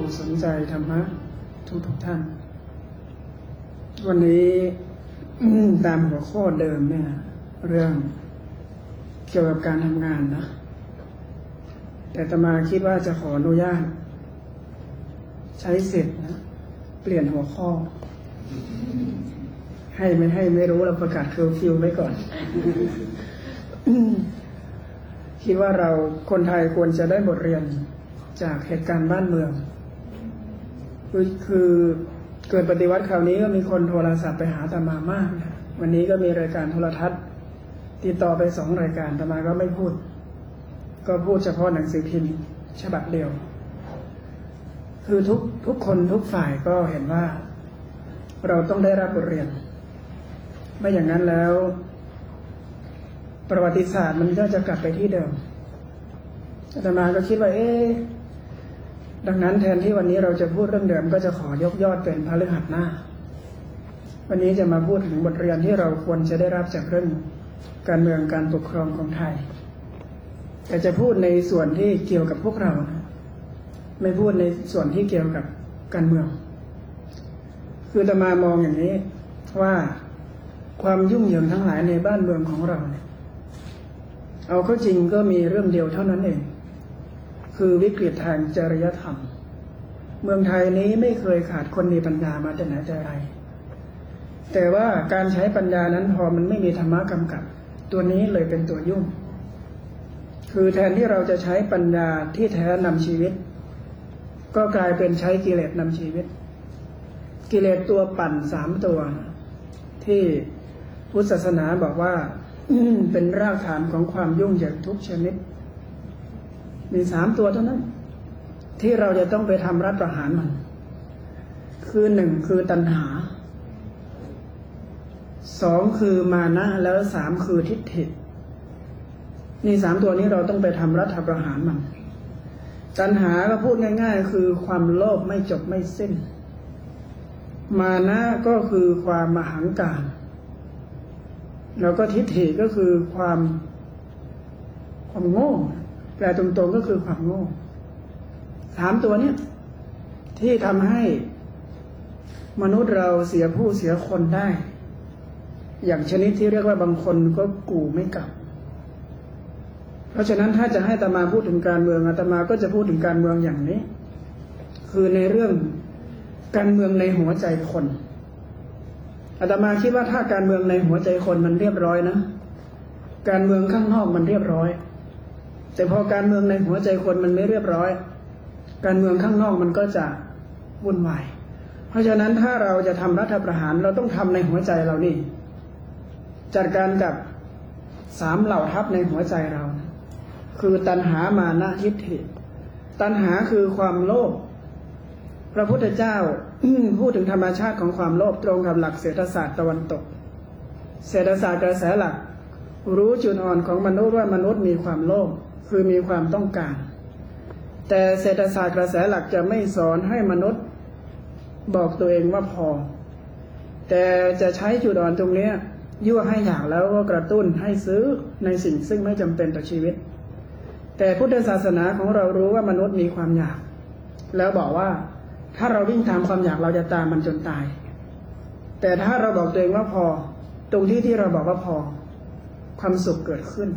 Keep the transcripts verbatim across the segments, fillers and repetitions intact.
สนใจธรรมะทุกทุกท่านวันนี้ตามหัวข้อเดิมเนี่ยเรื่องเกี่ยวกับการทำงานนะแต่อาตมาคิดว่าจะขออนุญาตใช้สิทธิ์นะเปลี่ยนหัวข้อให้ไม่ให้ไม่รู้เราประกาศเคอร์ฟิวไว้ก่อน คิดว่าเราคนไทยควรจะได้บทเรียนจากเหตุการณ์บ้านเมืองคือคือเกิดปฏิวัติคราวนี้ก็มีคนโทรศัพท์ไปหาอาตมามากนะวันนี้ก็มีรายการโทรทัศน์ติดต่อไปสองรายการอาตมาก็ไม่พูดก็พูดเฉพาะหนังสือพิมพ์ฉบับเดียวคือทุกทุกคนทุกฝ่ายก็เห็นว่าเราต้องได้รับบทเรียนไม่อย่างนั้นแล้วประวัติศาสตร์มันก็จะกลับไปที่เดิมอาตมาก็คิดว่าเอ๊ะดังนั้นแทนที่วันนี้เราจะพูดเรื่องเดิมก็จะขอยกยอดเป็นพฤหัสหน้าวันนี้จะมาพูดถึงบทเรียนที่เราควรจะได้รับจากเรื่องการเมืองการปกครองของไทยแต่จะพูดในส่วนที่เกี่ยวกับพวกเรานะไม่พูดในส่วนที่เกี่ยวกับการเมืองคืออาตมามองอย่างนี้ว่าความยุ่งเหยิงทั้งหลายในบ้านเมืองของเราเนี่ยเอาเข้าจริงก็มีเรื่องเดียวเท่านั้นเองคือวิกฤตทางจริยธรรมเมืองไทยนี้ไม่เคยขาดคนมีปัญญามาแต่ไหนแต่ไรแต่ว่าการใช้ปัญญานั้นพอมันไม่มีธรรมะกำกับตัวนี้เลยเป็นตัวยุ่งคือแทนที่เราจะใช้ปัญญาที่แท้นำชีวิตก็กลายเป็นใช้กิเลสนำชีวิตกิเลสตัวปั่นสามตัวที่พุทธศาสนาบอกว่า เป็นรากฐานของความยุ่งเหยิงทุกชนิดมีสามตัวเท่านั้นที่เราจะต้องไปทำรัฐประหารมันคือหนึ่งคือตัณหาสองคือมานะแล้วสามคือทิฏฐินี่สามตัวนี้เราต้องไปทำรัฐประหารมันตัณหาก็พูดง่ายๆคือความโลภไม่จบไม่สิ้นมานะก็คือความมหังการแล้วก็ทิฏฐิก็คือความความโง่แปลตรงๆก็คือความโง่สามตัวเนี้ยที่ทำให้มนุษย์เราเสียผู้เสียคนได้อย่างชนิดที่เรียกว่าบางคนก็กู่ไม่กลับเพราะฉะนั้นถ้าจะให้อาตมาพูดถึงการเมืองอาตมาก็จะพูดถึงการเมืองอย่างนี้คือในเรื่องการเมืองในหัวใจคนอาตมาคิดว่าถ้าการเมืองในหัวใจคนมันเรียบร้อยนะการเมืองข้างนอกมันเรียบร้อยแต่พอการเมืองในหัวใจคนมันไม่เรียบร้อยการเมืองข้างนอกมันก็จะวุ่นวายเพราะฉะนั้นถ้าเราจะทำรัฐประหารเราต้องทำในหัวใจเรานี่จัดการกับสามเหล่าทัพในหัวใจเราคือตัณหามานะทิฏฐิตัณหาคือความโลภพระพุทธเจ้าพูดถึงธรรมชาติของความโลภตรงกับหลักเศรษฐศาสตร์ตะวันตกเศรษฐศาสตร์กระแสหลักรู้จุดอ่อนของมนุษย์ว่ามนุษย์มีความโลภคือมีความต้องการแต่เศรษฐศาสตร์กระแสหลักจะไม่สอนให้มนุษย์บอกตัวเองว่าพอแต่จะใช้จุดอ่อนตรงนี้ยั่วให้อยากแล้วก็กระตุ้นให้ซื้อในสิ่งซึ่งไม่จำเป็นต่อชีวิตแต่พุทธศาสนาของเรารู้ว่ามนุษย์มีความอยากแล้วบอกว่าถ้าเราวิ่งตามความอยากเราจะตามมันจนตายแต่ถ้าเราบอกตัวเองว่าพอตรงที่ที่เราบอกว่าพอความสุขเกิดขึ้น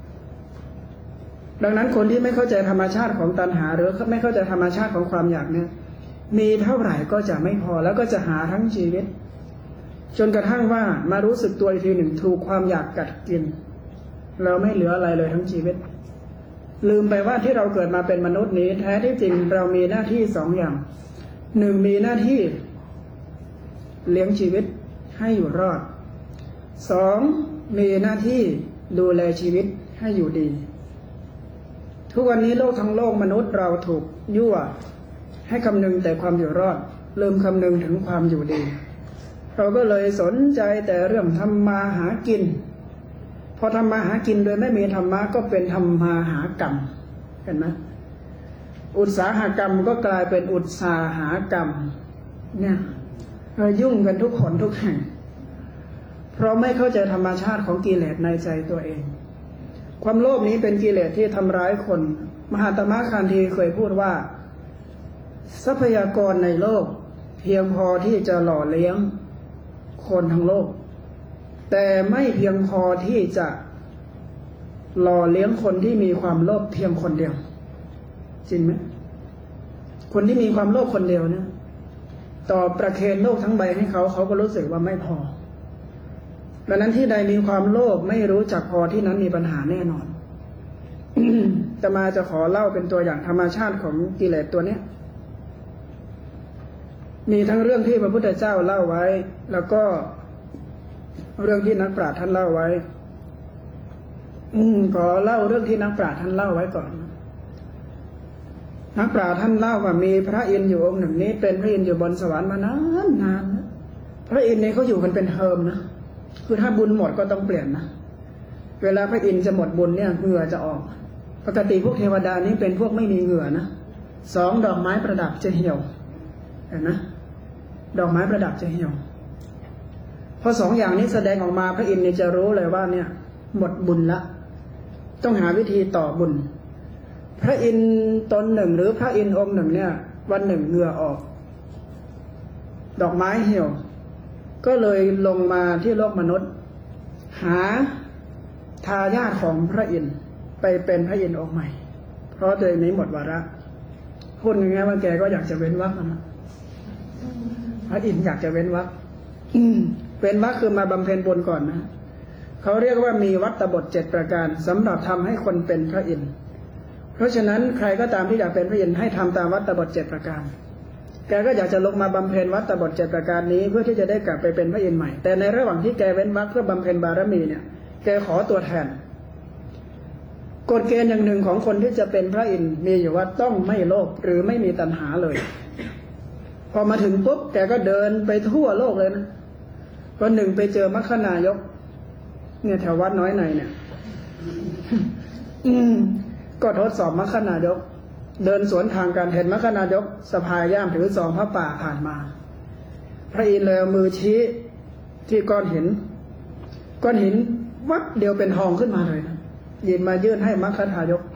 ดังนั้นคนที่ไม่เข้าใจธรรมชาติของตัณหาหรือไม่เข้าใจธรรมชาติของความอยากเนี่ยมีเท่าไหร่ก็จะไม่พอแล้วก็จะหาทั้งชีวิตจนกระทั่งว่ามารู้สึกตัวอีกทีหนึ่งถูกความอยากกัดกินเราไม่เหลืออะไรเลยทั้งชีวิตลืมไปว่าที่เราเกิดมาเป็นมนุษย์นี้แท้ที่จริงเรามีหน้าที่สองอย่างหนึ่งมีหน้าที่เลี้ยงชีวิตให้อยู่รอดสองมีหน้าที่ดูแลชีวิตให้อยู่ดีทุกวันนี้โลกทั้งโลกมนุษย์เราถูกยั่วให้คำนึงแต่ความอยู่รอดลืมคำนึงถึงความอยู่ดีเราก็เลยสนใจแต่เรื่องทำมาหากินพอทำมาหากินโดยไม่มีธรรมะก็เป็นทำมาหากรรมเห็นไหมอุตสาหกรรมก็กลายเป็นอุตสาหกรรมเนี่ยเรายุ่งกันทุกคนทุกแห่งเพราะไม่เข้าใจธรรมชาติของกิเลสในใจตัวเองความโลภนี้เป็นกิเลสที่ทำร้ายคนมหาตมะคันธีเคยพูดว่าทรัพยากรในโลกเพียงพอที่จะหล่อเลี้ยงคนทั้งโลกแต่ไม่เพียงพอที่จะหล่อเลี้ยงคนที่มีความโลภเพียงคนเดียวจริงไหมคนที่มีความโลภคนเดียวเนี่ยต่อประเคนโลกทั้งใบให้เขาเขาก็รู้สึกว่าไม่พอดังนั้นที่ใดมีความโลภไม่รู้จักพอที่นั้นมีปัญหาแน่นอน จะมาจะขอเล่าเป็นตัวอย่างธรรมชาติของกิเลสตัวเนี้ยมีทั้งเรื่องที่พระพุทธเจ้าเล่าไว้แล้วก็เรื่องที่นักปราชญ์ท่านเล่าไว้อืมขอเล่าเรื่องที่นักปราชญ์ท่านเล่าไว้ก่อนนักปราชญ์ท่านเล่าว่ามีพระอินทร์อยู่องค์หนึ่งนี้เป็นพระอินทร์อยู่บนสวรรค์มานานนานนะพระอินทร์เนี่ยเขาอยู่กันเป็นเทอมนะคือถ้าบุญหมดก็ต้องเปลี่ยนนะเวลาพระอินทร์จะหมดบุญเนี่ยเหงื่อจะออกปกติพวกเทวดานี้เป็นพวกไม่มีเหงื่อนะสองดอกไม้ประดับจะเหี่ยวเห็นไหมดอกไม้ประดับจะเหี่ยวพอสองอย่างนี้แสดงออกมาพระอินทร์เนี่ยจะรู้เลยว่าเนี่ยหมดบุญละต้องหาวิธีต่อบุญพระอินทร์ตนหนึ่งหรือพระอินทร์องค์หนึ่งเนี่ยวันหนึ่งเหงื่อออกดอกไม้เหี่ยวก็เลยลงมาที่โลกมนุษย์หาทายาทของพระอินทร์ไปเป็นพระอินทร์องค์ใหม่เพราะตัวเองนี้หมดวาระพูดง่ายๆว่าแกก็อยากจะเว้นวรรคนะพระอินทร์อยากจะเว้นวรรคเว้นวรรคคือมาบำเพ็ญบุญก่อนนะเขาเรียกว่ามีวัตตบทเจ็ดประการสำหรับทำให้คนเป็นพระอินทร์เพราะฉะนั้นใครก็ตามที่อยากเป็นพระอินทร์ให้ทำตามวัตตบทเจ็ดประการแกก็อยากจะลงมาบำเพ็ญวัตตบทเจ็ดประการนี้เพื่อที่จะได้กลับไปเป็นพระอินทร์ใหม่แต่ในระหว่างที่แกเว้นวรรคเพื่อบำเพ็ญบารมีเนี่ยแกขอตัวแทนกฎเกณฑ์อย่างหนึ่งของคนที่จะเป็นพระอินทร์มีอยู่ว่าต้องไม่โลภหรือไม่มีตัณหาเลยพอมาถึงปุ๊บแกก็เดินไปทั่วโลกเลยนะวันหนึ่งไปเจอมัคคณายกเนี่ยแถววัดน้อยในเนี่ยอืมก็ทดสอบมัคคณายกเดินสวนทางกันเห็นมัคคณายกสะพายย่ามถือซองพระป่าผ่านมาพระอินทร์เลยมือชี้ที่ก้อนหินก้อนหินวับเดียวเป็นทองขึ้นมาเลยนะหยิบมายื่นให้มัคคณายก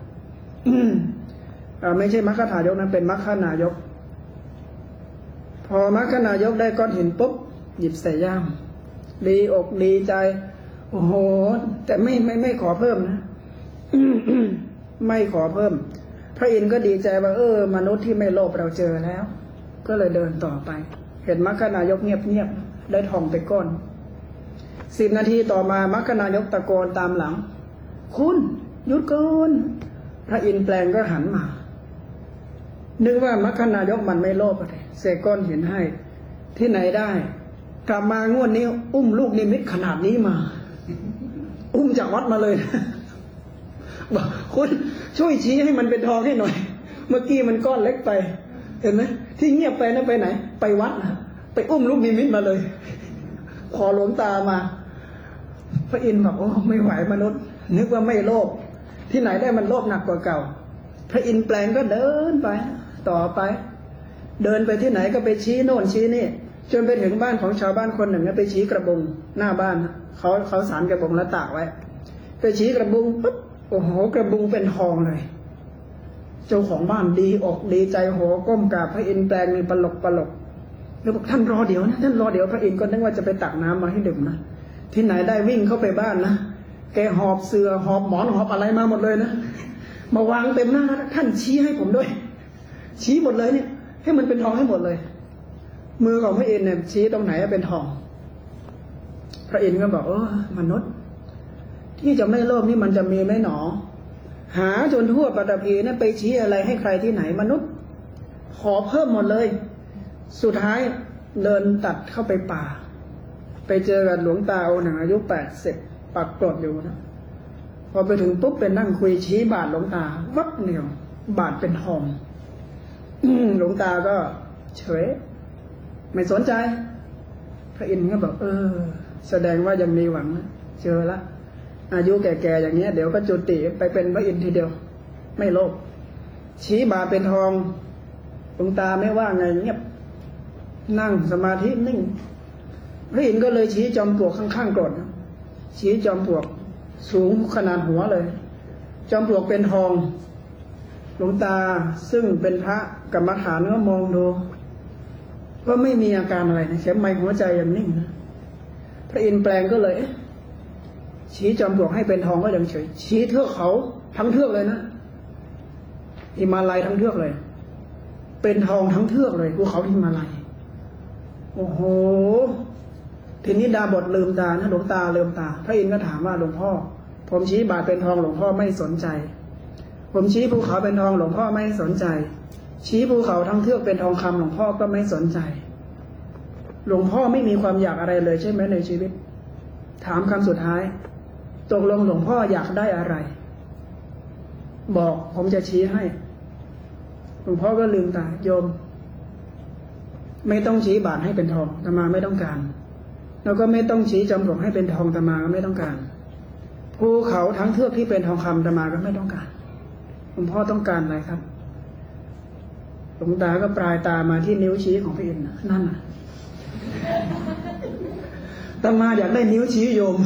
ไม่ใช่มัคคณายกนั้นเป็นมัคคณายกพอมัคคณายกได้ก้อนหินปุ๊บหยิบใส่ย่ามดีอกดีใจโอ้โหแต่ไม่ไม่ไม่ขอเพิ่มนะ ไม่ขอเพิ่มพระอินทร์ก็ดีใจว่าเออมนุษย์ที่ไม่โลภเราเจอแล้วก็เลยเดินต่อไปเห็นมัคคณายกเงียบๆได้ทองไปก้อนสิบนาทีต่อมามัคคณายกตะโกนตามหลังคุณหยุดก่อนพระอินทร์แปลงก็หันมานึกว่ามัคคณายกมันไม่โลภอะไรเสกก้อนหินให้ที่ไหนได้กลับมางวดนี้อุ้มลูกนิมิตขนาดนี้มาอุ้มจากวัดมาเลยบอกคุณช่วยชี้ให้มันเป็นทองให้หน่อยเมื่อกี้มันก้อนเล็กไปเห็นไหมที่เงียบไปนั่นไปไหนไปวัดนะไปอุ้มลูกนิมิตมาเลยขอหลวงตามาพระอินทร์บอกโอ้ไม่ไหวมนุษย์นึกว่าไม่โลภที่ไหนได้มันโลภหนักกว่าเก่าพระอินทร์แปลงก็เดินไปต่อไปเดินไปที่ไหนก็ไปชี้โน่นชี้นี่จนไปถึงบ้านของชาวบ้านคนหนึ่งไปชี้กระบุงหน้าบ้านเขาเขาสารกระบุงแล้วตากไว้ไปชี้กระบุงปุ๊บโอ้โหกระบุงเป็นทองเลยเจ้าของบ้านดีอกดีใจโหก้มกราบพระอินทร์แปลงมีปลกปลกแล้วบอกท่านรอเดี๋ยวนะท่านรอเดี๋ยวพระอินทร์ก็นึกว่าจะไปตักน้ำมาให้ดื่มนะที่ไหนได้วิ่งเข้าไปบ้านนะแกหอบเสื่อหอบหมอนหอบอะไรมาหมดเลยนะมาวางเต็มหน้าท่านชี้ให้ผมด้วยชี้หมดเลยเนี่ยให้มันเป็นทองให้หมดเลยมือของพระอินทร์เนี่ยชี้ตรงไหนเป็นทองพระอินทร์ก็บอกเออมนุษย์ที่จะไม่โลภนี่มันจะมีไหมหนอหาจนทั่วปฐพีนะไปชี้อะไรให้ใครที่ไหนมนุษย์ขอเพิ่มหมดเลยสุดท้ายเดินตัดเข้าไปป่าไปเจอกับหลวงตาองค์หนึ่งอายุแปดสิบปักกรดอยู่นะพอไปถึงปุ๊บเป็นนั่งคุยชี้บาทหลวงตาวับเดียวบาทเป็นทองหลวงตาก็เฉยไม่สนใจพระอินทร์ก็บอกเออแสดงว่ายังมีหวังนะเจอละอายุแก่ๆอย่างเงี้ยเดี๋ยวก็จุติไปเป็นพระอินทร์ทีเดียวไม่โลภชี้บาทเป็นทองหลวงตาไม่ว่าไงเงียบนั่งสมาธินิ่งพระอินทร์ก็เลยชี้จอมปลวกข้างๆกรดชี้จอมปลวกสูงขนาดหัวเลยจอมปลวกเป็นทองหลวงตาซึ่งเป็นพระกรรมฐานก็มองดูก็ไม่มีอาการอะไรนะเข็มไมหัวใจยังนิ่งนะพระอินทร์แปลงก็เลยชี้จอมปลวกให้เป็นทองก็ยังเฉยชี้เทือกเขาทั้งเทือกเลยนะหิมาลัยทั้งเทือกเลยเป็นทองทั้งเทือกเลยภูเขาหิมาลัยโอ้โหทีนี้ดาบทลืมตานะหลวงตาลืมตาพระอินทร์ก็ถามว่าหลวงพ่อผมชี้บาทเป็นทองหลวงพ่อไม่สนใจผมชี้ภูเขาเป็นทองหลวงพ่อไม่สนใจชี้ภูเขาทั้งเทือกเป็นทองคำหลวงพ่อก็ไม่สนใจหลวงพ่อไม่มีความอยากอะไรเลยใช่ไหมในชีวิตถามคำสุดท้ายตกลงหลวงพ่ออยากได้อะไรบอกผมจะชี้ให้หลวงพ่อก็ลืมตาโยมไม่ต้องชี้บาทให้เป็นทองอาตมาไม่ต้องการแล้วก็ไม่ต้องชี้จอมปลวกให้เป็นทองอาตมาก็ไม่ต้องการภูเขาทั้งเทือกที่เป็นทองคำอาตมาก็ไม่ต้องการหลวงพ่อต้องการอะไรครับหลวงตาก็ปลายตามาที่นิ้วชี้ของพระอินทร์นั่นน่ะอาตมาอยากได้นิ้วชี้โยม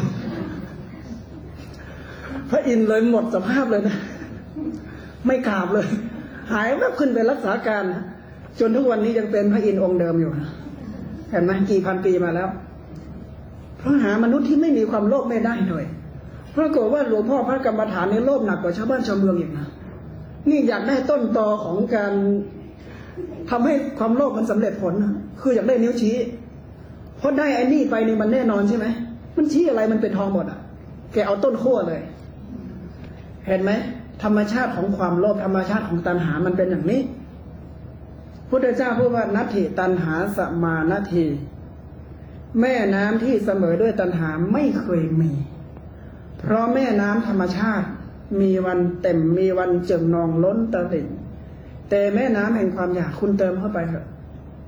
พระอินทร์เลยหมดสภาพเลยนะไม่กราบเลยหายแบบขึ้นไปรักษาการนะจนทุกวันนี้ยังเป็นพระอินทร์องค์เดิมอยู่นะเห็นไหมกี่พันปีมาแล้วเพราะหามนุษย์ที่ไม่มีความโลภไม่ได้หน่อยปรากฏว่าหลวงพ่อพระกรรมฐานในโลภหนักกว่าชาวบ้านชาวเมืองอีกนะนี่อยากได้ต้นตอของการทำให้ความโลภมันสำเร็จผลคืออยากได้นิ้วชี้เพราะได้ไอ้นี่ไปนี่มันแน่นอนใช่ไหมมันชี้อะไรมันเป็นทองหมดอ่ะแกเอาต้นขั้วเลยเห็นไหมธรรมชาติของความโลภธรรมชาติของตัณหามันเป็นอย่างนี้พุทธเจ้าพูดว่านัตถิตัณหาสมานาทีแม่น้ำที่เสมอด้วยตัณหาไม่เคยมีเพราะแม่น้ำธรรมชาติมีวันเต็มมีวันเจิ่งนองล้นตลิ่งแต่แม่น้ำแห่งความอยากคุณเติมเข้าไปเถอะ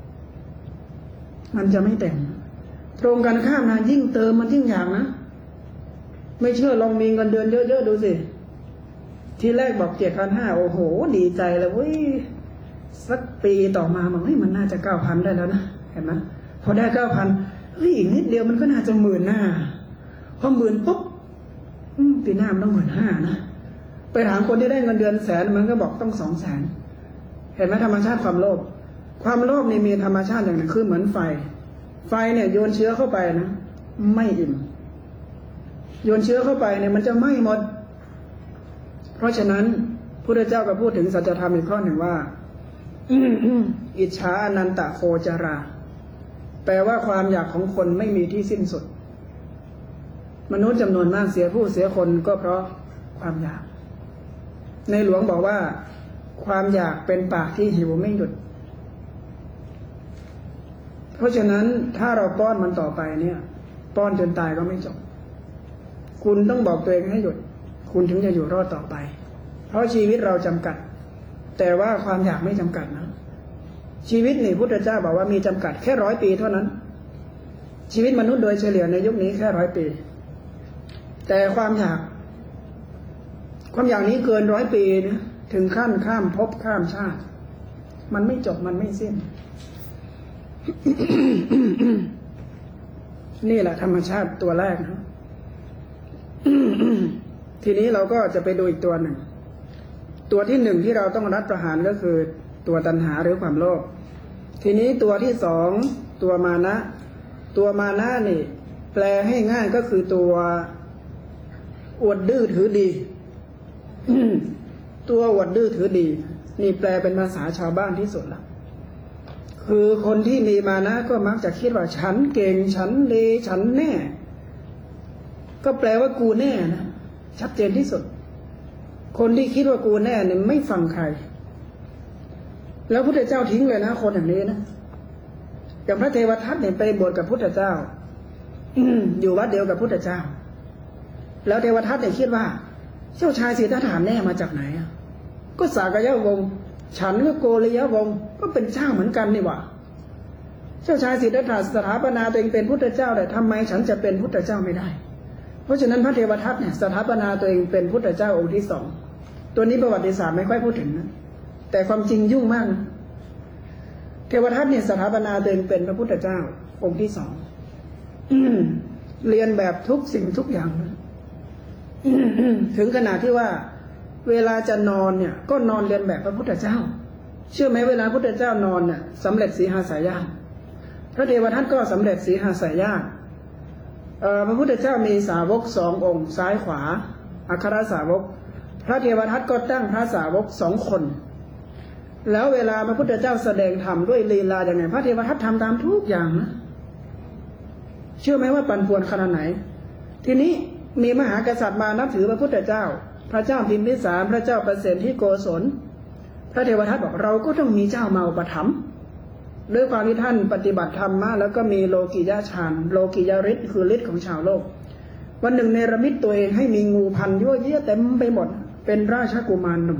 มันจะไม่เต็มตรงกันข้ามนะยิ่งเติมมันยิ่งอยากนะไม่เชื่อลองมีเงินเดือนเยอะๆดูสิทีแรกบอกเจ็ดพันห้าโอ้โหดีใจเลยเว้ยสักปีต่อมาบอกเฮ้ยมันน่าจะเก้าพันได้แล้วนะเห็นไหมพอได้เก้าพันเฮ้ยอีกนิดเดียวมันก็น่าจะหมื่นหน้าพอหมื่นปุ๊บปีหน้ามันต้องหมื่นห้านะไปถามคนที่ได้เงินเดือนแสนมันก็บอกต้องสองแสนเห็นไหมธรรมชาติความโลภความโลภนี่มีธรรมชาติอย่างหนึ่งคือเหมือนไฟไฟเนี่ยโยนเชื้อเข้าไปนะไม่อิ่มโยนเชื้อเข้าไปเนี่ยมันจะไหม้หมดเพราะฉะนั้นพระพุทธเจ้าก็พูดถึงสัจธรรมอีกข้อหนึ่งว่าอิจฉาอนันตโคจราแปลว่าความอยากของคนไม่มีที่สิ้นสุดมนุษย์จำนวนมากเสียผู้เสียคนก็เพราะความอยากในหลวงบอกว่าความอยากเป็นปากที่หิวไม่หยุดเพราะฉะนั้นถ้าเราป้อนมันต่อไปเนี่ยป้อนจนตายก็ไม่จบคุณต้องบอกตัวเองให้หยุดคุณถึงจะอยู่รอดต่อไปเพราะชีวิตเราจำกัดแต่ว่าความอยากไม่จำกัดนะชีวิตนี่พุทธเจ้าบอกว่ามีจำกัดแค่ร้อยปีเท่านั้นชีวิตมนุษย์โดยเฉลี่ยในยุคนี้แค่ร้อยปีแต่ความอยากความอยากนี้เกินร้อยปีนะถึงขั้นข้ามภพข้ามชาติมันไม่จบมันไม่สิ้น นี่แหละธรรมชาติตัวแรกนะ ทีนี้เราก็จะไปดูอีกตัวหนึ่งตัวที่หนึ่งที่เราต้องรัดประหารก็คือตัวตัณหาหรือความโลภทีนี้ตัวที่สองตัวมานะตัวมานะนี่แปลให้ง่ายก็คือตัวอวดดื้อถือดี ตัวอวดดื้อถือดีนี่แปลเป็นภาษาชาวบ้านที่สุดละคือคนที่มีมานะก็มักจะคิดว่าฉันเก่งฉันเลฉันแน่ก็แปลว่ากูแน่นะชัดเจนที่สุดคนที่คิดว่ากูแน่เนี่ยไม่ฟังใครแล้วพุทธเจ้าทิ้งเลยนะคนอย่างนี้นะอย่างพระเทวทัตเนี่ยไปบวชกับพุทธเจ้า อยู่วัดเดียวกับพุทธเจ้าแล้วเทวทัตเนี่ยคิดว่าเจ้าชายสิทธัตถะแน่มาจากไหนอ่ะก็สากยะวงศ์ฉันก็โกริยะวงศ์ก็เป็นเจ้าเหมือนกันนี่หว่าเจ้าชายสิทธัตถะสถาปนาตัวเองเป็นพุทธเจ้าแต่ทำไมฉันจะเป็นพุทธเจ้าไม่ได้เพราะฉะนั้นพระเทวทัตเนี่ยสถาปนาตัวเองเป็นพุทธเจ้าองค์ที่สองตัวนี้ประวัติศาสตร์ไม่ค่อยพูดถึงนะแต่ความจริงยุ่งมากนะเทวทัตเนี่ยสถาปนาตัวเองเป็นพระพุทธเจ้าองค์ที่สองเรียนแบบทุกสิ่งทุกอย่างนะถึงขนาดที่ว่าเวลาจะนอนเนี่ยก็นอนเรียนแบบพระพุทธเจ้าเชื่อไหมเวลาพุทธเจ้านอนเนี่ยสำเร็จสีหาสายญาติพระเทวทัตก็สำเร็จสีหาสายญาติพระพุทธเจ้ามีสาวกสององค์ซ้ายขวาอัครสาวกพระเทวทัตก็ตั้งพระสาวกสองคนแล้วเวลาพระพุทธเจ้าแสดงธรรมด้วยลีลาอย่างไงพระเทวทัตทำตามทุกอย่างนะเชื่อไหมว่าปั่นป่วนขนาดไหนทีนี้มีมหากษัตริย์มานับถือพระพุทธเจ้าพระเจ้าพิมพิสารพระเจ้าประเสนที่โกศลพระเทวทัตบอกเราก็ต้องมีเจ้ามาอุปถัมภ์ด้วยความที่ท่านปฏิบัติธรรมมาแล้วก็มีโลกิยฌานโลกิยฤทธิ์คือฤทธิ์ของชาวโลกวันหนึ่งเนรมิตตัวเองให้มีงูพันยั่วเยี่ยเต็มไปหมดเป็นราชกุมารหนุ่ม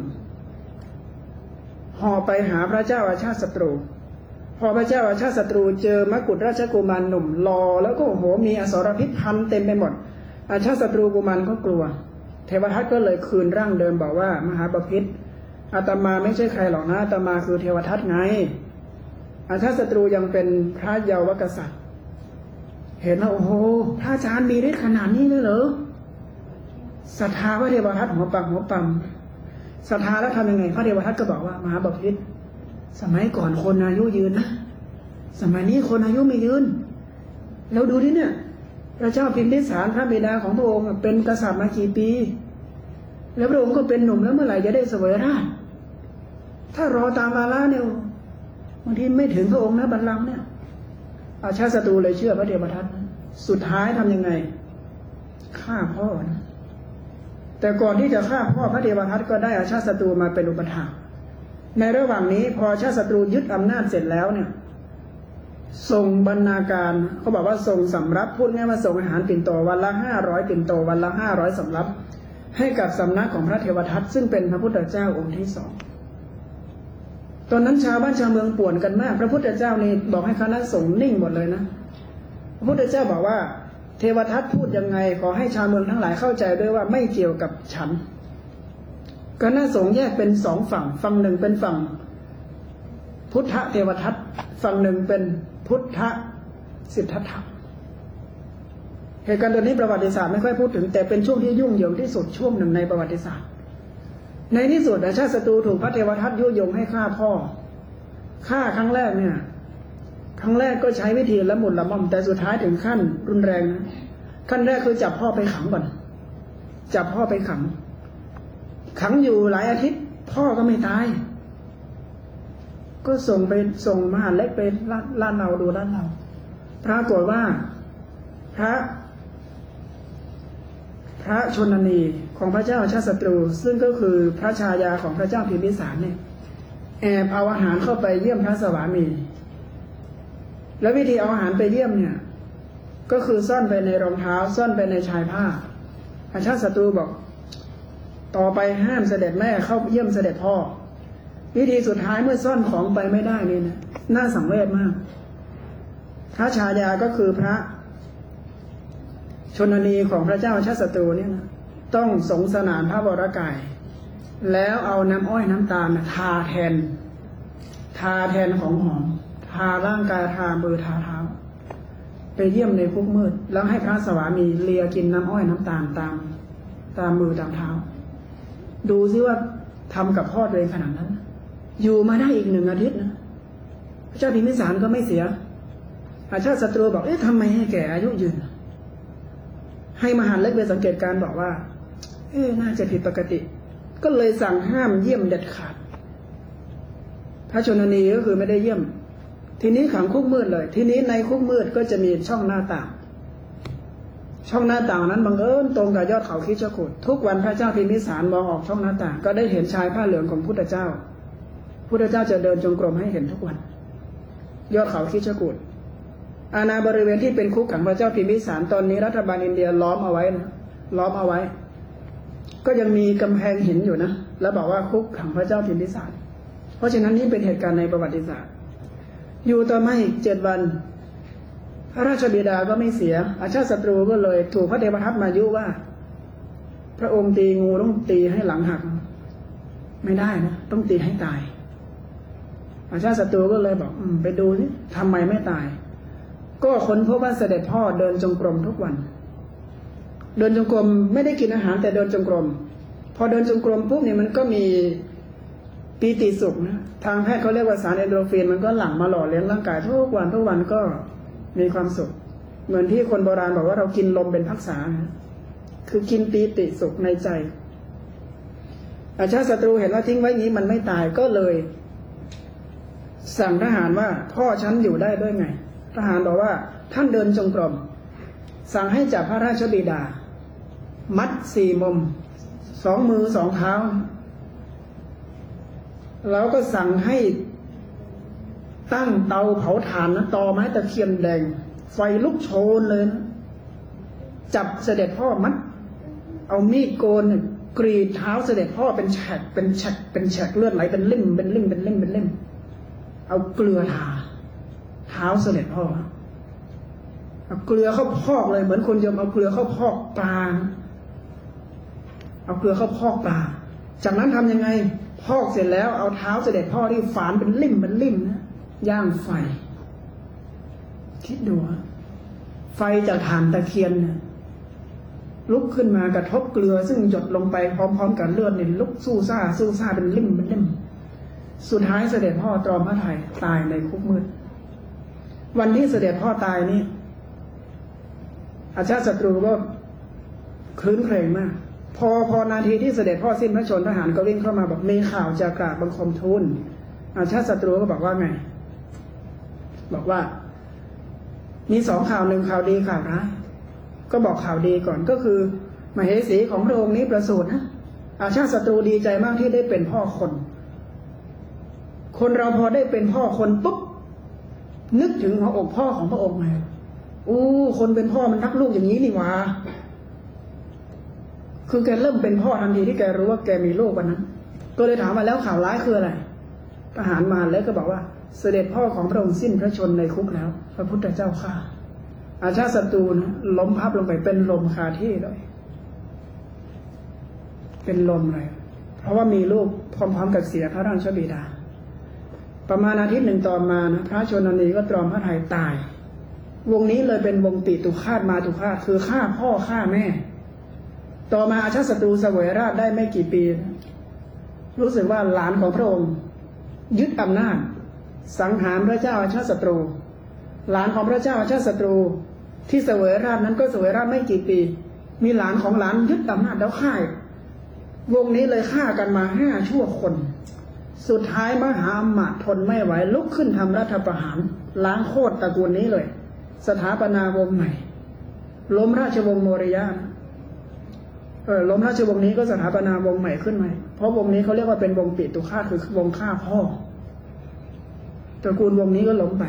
ห่อไปหาพระเจ้าอาชาติศัตรูพอพระเจ้าอาชาติศัตรูเจอมกุฎราชกุมารหนุ่มรอแล้วก็โอ้โหมีอสรพิษพันเต็มไปหมดอาชาติศัตรูกุมารก็กลัวเทวทัตก็เลยคืนร่างเดิมบอกว่ามหาบพิตรอาตมาไม่ใช่ใครหรอกนะอาตมาคือเทวทัตไงอาชาติศัตรูยังเป็นพระเยาวกษัตริย์เห็นแล้วโอ้โหพระอาจารย์มีฤทธิ์ขนาดนี้เลยเหรอศรัทธาพระเทวทัตหัวปักหัวปั๊มศรัทธาแล้วทำยังไงพระเทวทัตก็บอกว่ามหาบพิตรสมัยก่อนคนอายุยืนนะสมัยนี้คนอายุไม่ยืนแล้วดูดิเนี่ยพระเจ้าพิมพิสารพระบิดาของพระองค์เป็นกษัตริย์มากี่ปีแล้วพระองค์ก็เป็นหนุ่มแล้วเมื่อไหร่จะได้เสวยราชถ้ารอตามวาระเนี่ยบางทีไม่ถึงพระองค์นะบัลลังก์เนี่ยอาชาติศัตรูเลยเชื่อพระเทวทัตสุดท้ายทำยังไงฆ่าพ่อนะแต่ก่อนที่จะฆ่าพ่อพระเทวทัตก็ได้อาชาติศัตรูมาเป็นอุปถากในระหว่างนี้พอชาติศัตรูยึดอำนาจเสร็จแล้วเนี่ยส่งบรรณาการเขาบอกว่าส่งสำรับพูดง่ายว่าส่งอาหารปิ่นโตวันละห้าร้อยปิ่นโตวันละห้าร้อยสำรับให้กับสำนักของพระเทวทัตซึ่งเป็นพระพุทธเจ้าองค์ที่สองตอนนั้นชาวบ้านชาวเมืองป่วนกันมากพระพุทธเจ้านี่บอกให้คณะสงฆ์นิ่งหมดเลยนะพระพุทธเจ้าบอกว่าเทวทัตพูดยังไงขอให้ชาวเมืองทั้งหลายเข้าใจด้วยว่าไม่เกี่ยวกับฉันคณะสงฆ์แยกเป็นสองฝั่งฝั่งหนึ่งเป็นฝั่งพุทธเทวทัตฝั่งหนึ่งเป็นพุทธสิทธัตถะเหตุการณ์ตัวนี้ประวัติศาสตร์ไม่ค่อยพูดถึงแต่เป็นช่วงที่ยุ่งเหยิงที่สุดช่วงหนึ่งในประวัติศาสตร์ในที่สุดอาชาติศัตรูถูกพระเทวทัตยุยงให้ฆ่าพ่อฆ่าครั้งแรกเนี่ยครั้งแรกก็ใช้วิธีละมุนละม่อมแต่สุดท้ายถึงขั้นรุนแรงนะขั้นแรกคือจับพ่อไปขังก่อนจับพ่อไปขังขังอยู่หลายอาทิตย์พ่อก็ไม่ตายก็ส่งไปส่งมหาเล็กไปลาดเราดูลาดเราปรากฏว่าพระพระชนนีของพระเจ้าอาชาติศัตรูซึ่งก็คือพระชายาของพระเจ้าพิมพิสารเนี่ยแอบเอาอาหารเข้าไปเยี่ยมพระสวามีแล้ววิธีเอาอาหารไปเยี่ยมเนี่ยก็คือซ่อนไปในรองเท้าซ่อนไปในชายผ้าอาชาติศัตรูบอกต่อไปห้ามเสด็จแม่เข้าเยี่ยมเสด็จพ่อวิธีสุดท้ายเมื่อซ่อนของไปไม่ได้นี่นะน่าสังเวชมากพระชายาก็คือพระชนนีของพระเจ้าชาติศัตรูเนี่ยนะต้องสงสนานพระวรกายแล้วเอาน้ำอ้อยน้ำตาลทาแทนทาแทนของหอมทาร่างกายทามือทาเท้าไปเยี่ยมในคุกมืดแล้วให้พระสวามีเลียกินน้ำอ้อยน้ำตาลตามตามมือตามเท้าดูซิว่าทำกับพ่อตัวเองขนาดนั้นอยู่มาได้อีกหนึ่งอาทิตย์นะพระเจ้าพิมพิสารก็ไม่เสียอาชาติศัตรูบอกเอ๊ะทำไมให้แก่อายุยืนให้มหาเล็กไปสังเกตการบอกว่าเอ๊ะน่าจะผิดปกติก็เลยสั่งห้ามเยี่ยมเด็ดขาดพระชนนีก็คือไม่ได้เยี่ยมทีนี้ขังคุกมืดเลยทีนี้ในคุกมืดก็จะมีช่องหน้าต่างช่องหน้าต่างนั้นบังเอิญตรงกับยอดเขาคิชกูฏทุกวันพระเจ้าพิมพิสารมองออกช่องหน้าต่างก็ได้เห็นชายผ้าเหลืองของพุทธเจ้าพุทธเจ้าจะเดินจงกรมให้เห็นทุกวันยอดเขาคิชกูฏอาณาบริเวณที่เป็นคุกขังพระเจ้าพิมพิสารตอนนี้รัฐบาลอินเดียล้อมเอาไว้นะล้อมเอาไว้ก็ยังมีกำแพงหินอยู่นะแล้วบอกว่าคุกขังพระเจ้าพิมพิสารเพราะฉะนั้นนี่เป็นเหตุการณ์ในประวัติศาสตร์อยู่ต่อมาอีกเจ็ดวันพระราชบิดาก็ไม่เสียอาชาติศัตรูก็เลยถูกพระเทวทัตมายุว่าพระองค์ตีงูต้องตีให้หลังหักไม่ได้นะต้องตีให้ตายอาชาติศัตรูก็เลยบอก อ, ไปดูนี่ทำไมไม่ตายก็ค้นพบว่าเสด็จพ่อเดินจงกรมทุกวันเดินจงกรมไม่ได้กินอาหารแต่เดินจงกรมพอเดินจงกรมปุ๊บเนี่ยมันก็มีปีติสุขนะทางแพทย์เขาเรียกว่าสารเอนโดรฟินมันก็หลั่งมาหล่อเลี้ยงร่างกายทุกวันทุกวันก็มีความสุขเหมือนที่คนโบราณบอกว่าเรากินลมเป็นพักษานะคือกินปีติสุขในใจอาชาติศัตรูเห็นว่าทิ้งไว้นี้มันไม่ตายก็เลยสั่งทหารว่าพ่อฉันอยู่ได้ด้วยไงทหารบอกว่าท่านเดินจงกรมสั่งให้จับพระราชบิดามัดสี่มุมสองมือสองเท้าแล้วก็สั่งให้ตั้งเตาเผาถ่านนะตอไม้ตะเคียนแดงไฟลุกโชนเลยนะจับเสด็จพ่อมัดเอามีดโกนกรีดเท้าเสด็จพ่อเป็นแฉกเป็นแฉกเป็นแฉกเลือดไหลเป็นลิ่มเป็นลิ่มเป็นลิ่มเป็นลิ่มเอาเกลือทาเท้าเสด็จพ่อเอาเกลือเข้าพอกเลยเหมือนคนยมเอาเกลือเข้าพอกปลาเอาเกลือเข้าพอกปลาจากนั้นทำยังไงพอกเสร็จแล้วเอาเท้าเสด็จพ่อที่ฝานเป็นลิ่มเป็นลิ่มนะย่างไฟคิดดูไฟจากถ่านตะเคียนนะลุกขึ้นมากระทบเกลือซึ่งหยดลงไปพร้อมๆกับเลือดเนี่ยลุกสู้ซ่าสู้ซ่าเป็นลิ่มเป็นลิ่มสุดท้ายเสด็จพ่อตรอมพระทัยตายในคุกมืดวันที่เสด็จพ่อตายนี่อาชาติศัตรูก็คลื้นเครงมากพอพอนาทีที่เสด็จพ่อสิ้นพระชนม์ทหารก็วิ่งเข้ามาบอกมีข่าวจะกราบบังคมทูลอาชาติศัตรูก็บอกว่าไงบอกว่ามีสองข่าวหนึ่งข่าวดีข่าวร้ายก็บอกข่าวดีก่อนก็คือมเหสีของพระองค์นี้ประสูตินะอาชาติศัตรูดีใจมากที่ได้เป็นพ่อคนคนเราพอได้เป็นพ่อคนปุ๊บนึกถึงหัวอกพ่อของพระองค์ไงอู้คนเป็นพ่อมันรักลูกอย่างนี้นี่หว่าคือแกเริ่มเป็นพ่อทันทีที่แกรู้ว่าแกมีลูกวันนั้นก็เลยถามว่าแล้วข่าวร้ายคืออะไรทหารมาแล้วก็บอกว่าเสด็จพ่อของพระองค์สิ้นพระชนม์ในคุกแล้วพระพุทธเจ้าข้าอาชาติศัตรูนะล้มพับลงไปเป็นลมคาที่เลยเป็นลมเลยเพราะว่ามีลูกพร้อมๆกับเสียพระราชบิดาประมาณอาทิตย์หนึ่งต่อมานะพระชนนีก็ตรอมพระทัยตายวงนี้เลยเป็นวงปิตุฆาตมาตุฆาตคือฆ่าพ่อฆ่าแม่ต่อมาอาชาติศัตรูเสวยราชได้ไม่กี่ปีรู้สึกว่าหลานของพระองค์ยึดอำนาจสังหารพระเจ้าอาชาติศัตรูหลานของพระเจ้าอาชาติศัตรูที่เสวยราชนั้นก็เสวยราชไม่กี่ปีมีหลานของหลานยึดอำนาจแล้วฆ่าวงนี้เลยฆ่ากันมาห้าชั่วคนสุดท้ายมหาอมาตย์ทนไม่ไหวลุกขึ้นทำรัฐประหารล้างโคตรตระกูลนี้เลยสถาปนาวงศ์ใหม่ล้มราชวงศ์โมริยะเออล้มราชวงศ์นี้ก็สถาปนาวงศ์ใหม่ขึ้นใหม่เพราะวงนี้เขาเรียกว่าเป็นวงปิตุฆาตคือวงฆ่าพ่อตระกูลวงนี้ก็ล้มไป